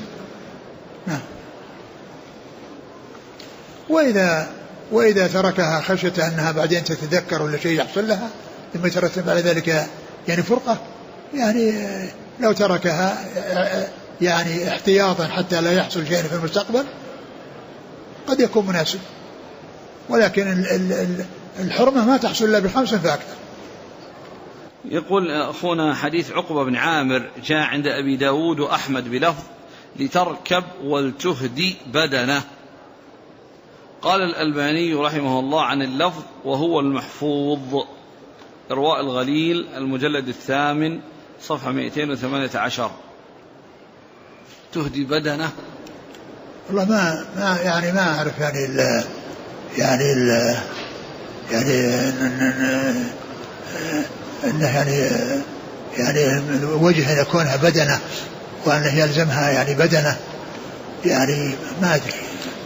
وإذا تركها خشية أنها بعدين تتذكر ولا شيء يحصل لها ثم يترتب على ذلك يعني فرقة، يعني لو تركها يعني احتياطا حتى لا يحصل شيء في المستقبل قد يكون مناسب، ولكن الحرمة ما تحصل إلا ب5 فأكثر. يقول أخونا حديث عقبة بن عامر جاء عند أبي داود وأحمد بلفظ لتركب ولتهدي بدنه، قال الألباني رحمه الله عن اللفظ وهو المحفوظ، إرواء الغليل المجلد 8 صفحة 218. تهدي بدنه والله ما أعرف يعني وجه أن يكونها بدنه وأنه يلزمها يعني بدنه، يعني ما أدري.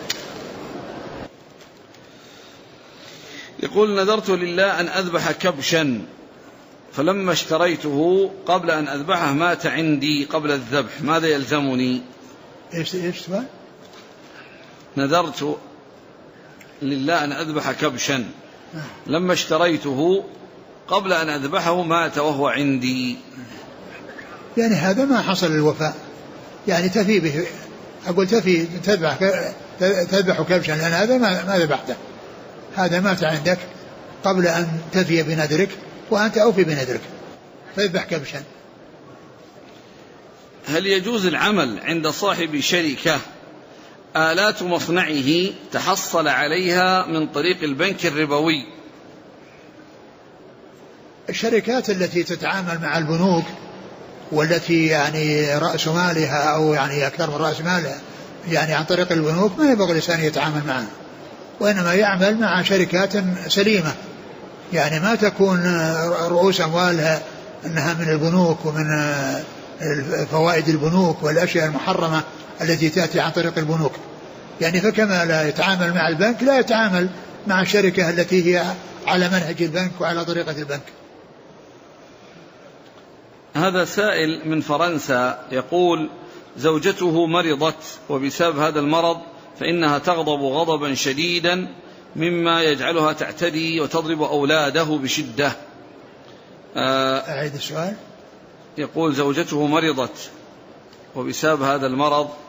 يقول نذرت لله أن أذبح كبشا فلما اشتريته قبل أن أذبحه مات عندي قبل الذبح، ماذا يلزمني؟ إيش سؤال؟ نذرت لله أن أذبح كبشا لما اشتريته قبل أن أذبحه مات وهو عندي، يعني هذا ما حصل الوفاء، يعني تفي به، أقول تفي تذبح كبشا لأن هذا ما ذبحته، هذا مات عندك قبل أن تفي بنذرك وأنت أوفي بنذرك فيذبح كبشا. هل يجوز العمل عند صاحب شركة آلات مصنعه تحصل عليها من طريق البنك الربوي؟ الشركات التي تتعامل مع البنوك والتي يعني رأس مالها أو يعني أكثر من رأس مالها يعني عن طريق البنوك ما يبغى الإنسان يتعامل معها، وإنما يعمل مع شركات سليمة، يعني ما تكون رؤوس أموالها أنها من البنوك ومن فوائد البنوك والأشياء المحرمة التي تأتي عن طريق البنوك، يعني فكما لا يتعامل مع البنك لا يتعامل مع الشركة التي هي على منهج البنك وعلى طريقة البنك. هذا سائل من فرنسا يقول زوجته مرضت وبسبب هذا المرض فإنها تغضب غضبا شديدا مما يجعلها تعتدي وتضرب أولاده بشدة. أعيد السؤال. يقول زوجته مرضت وبسبب هذا المرض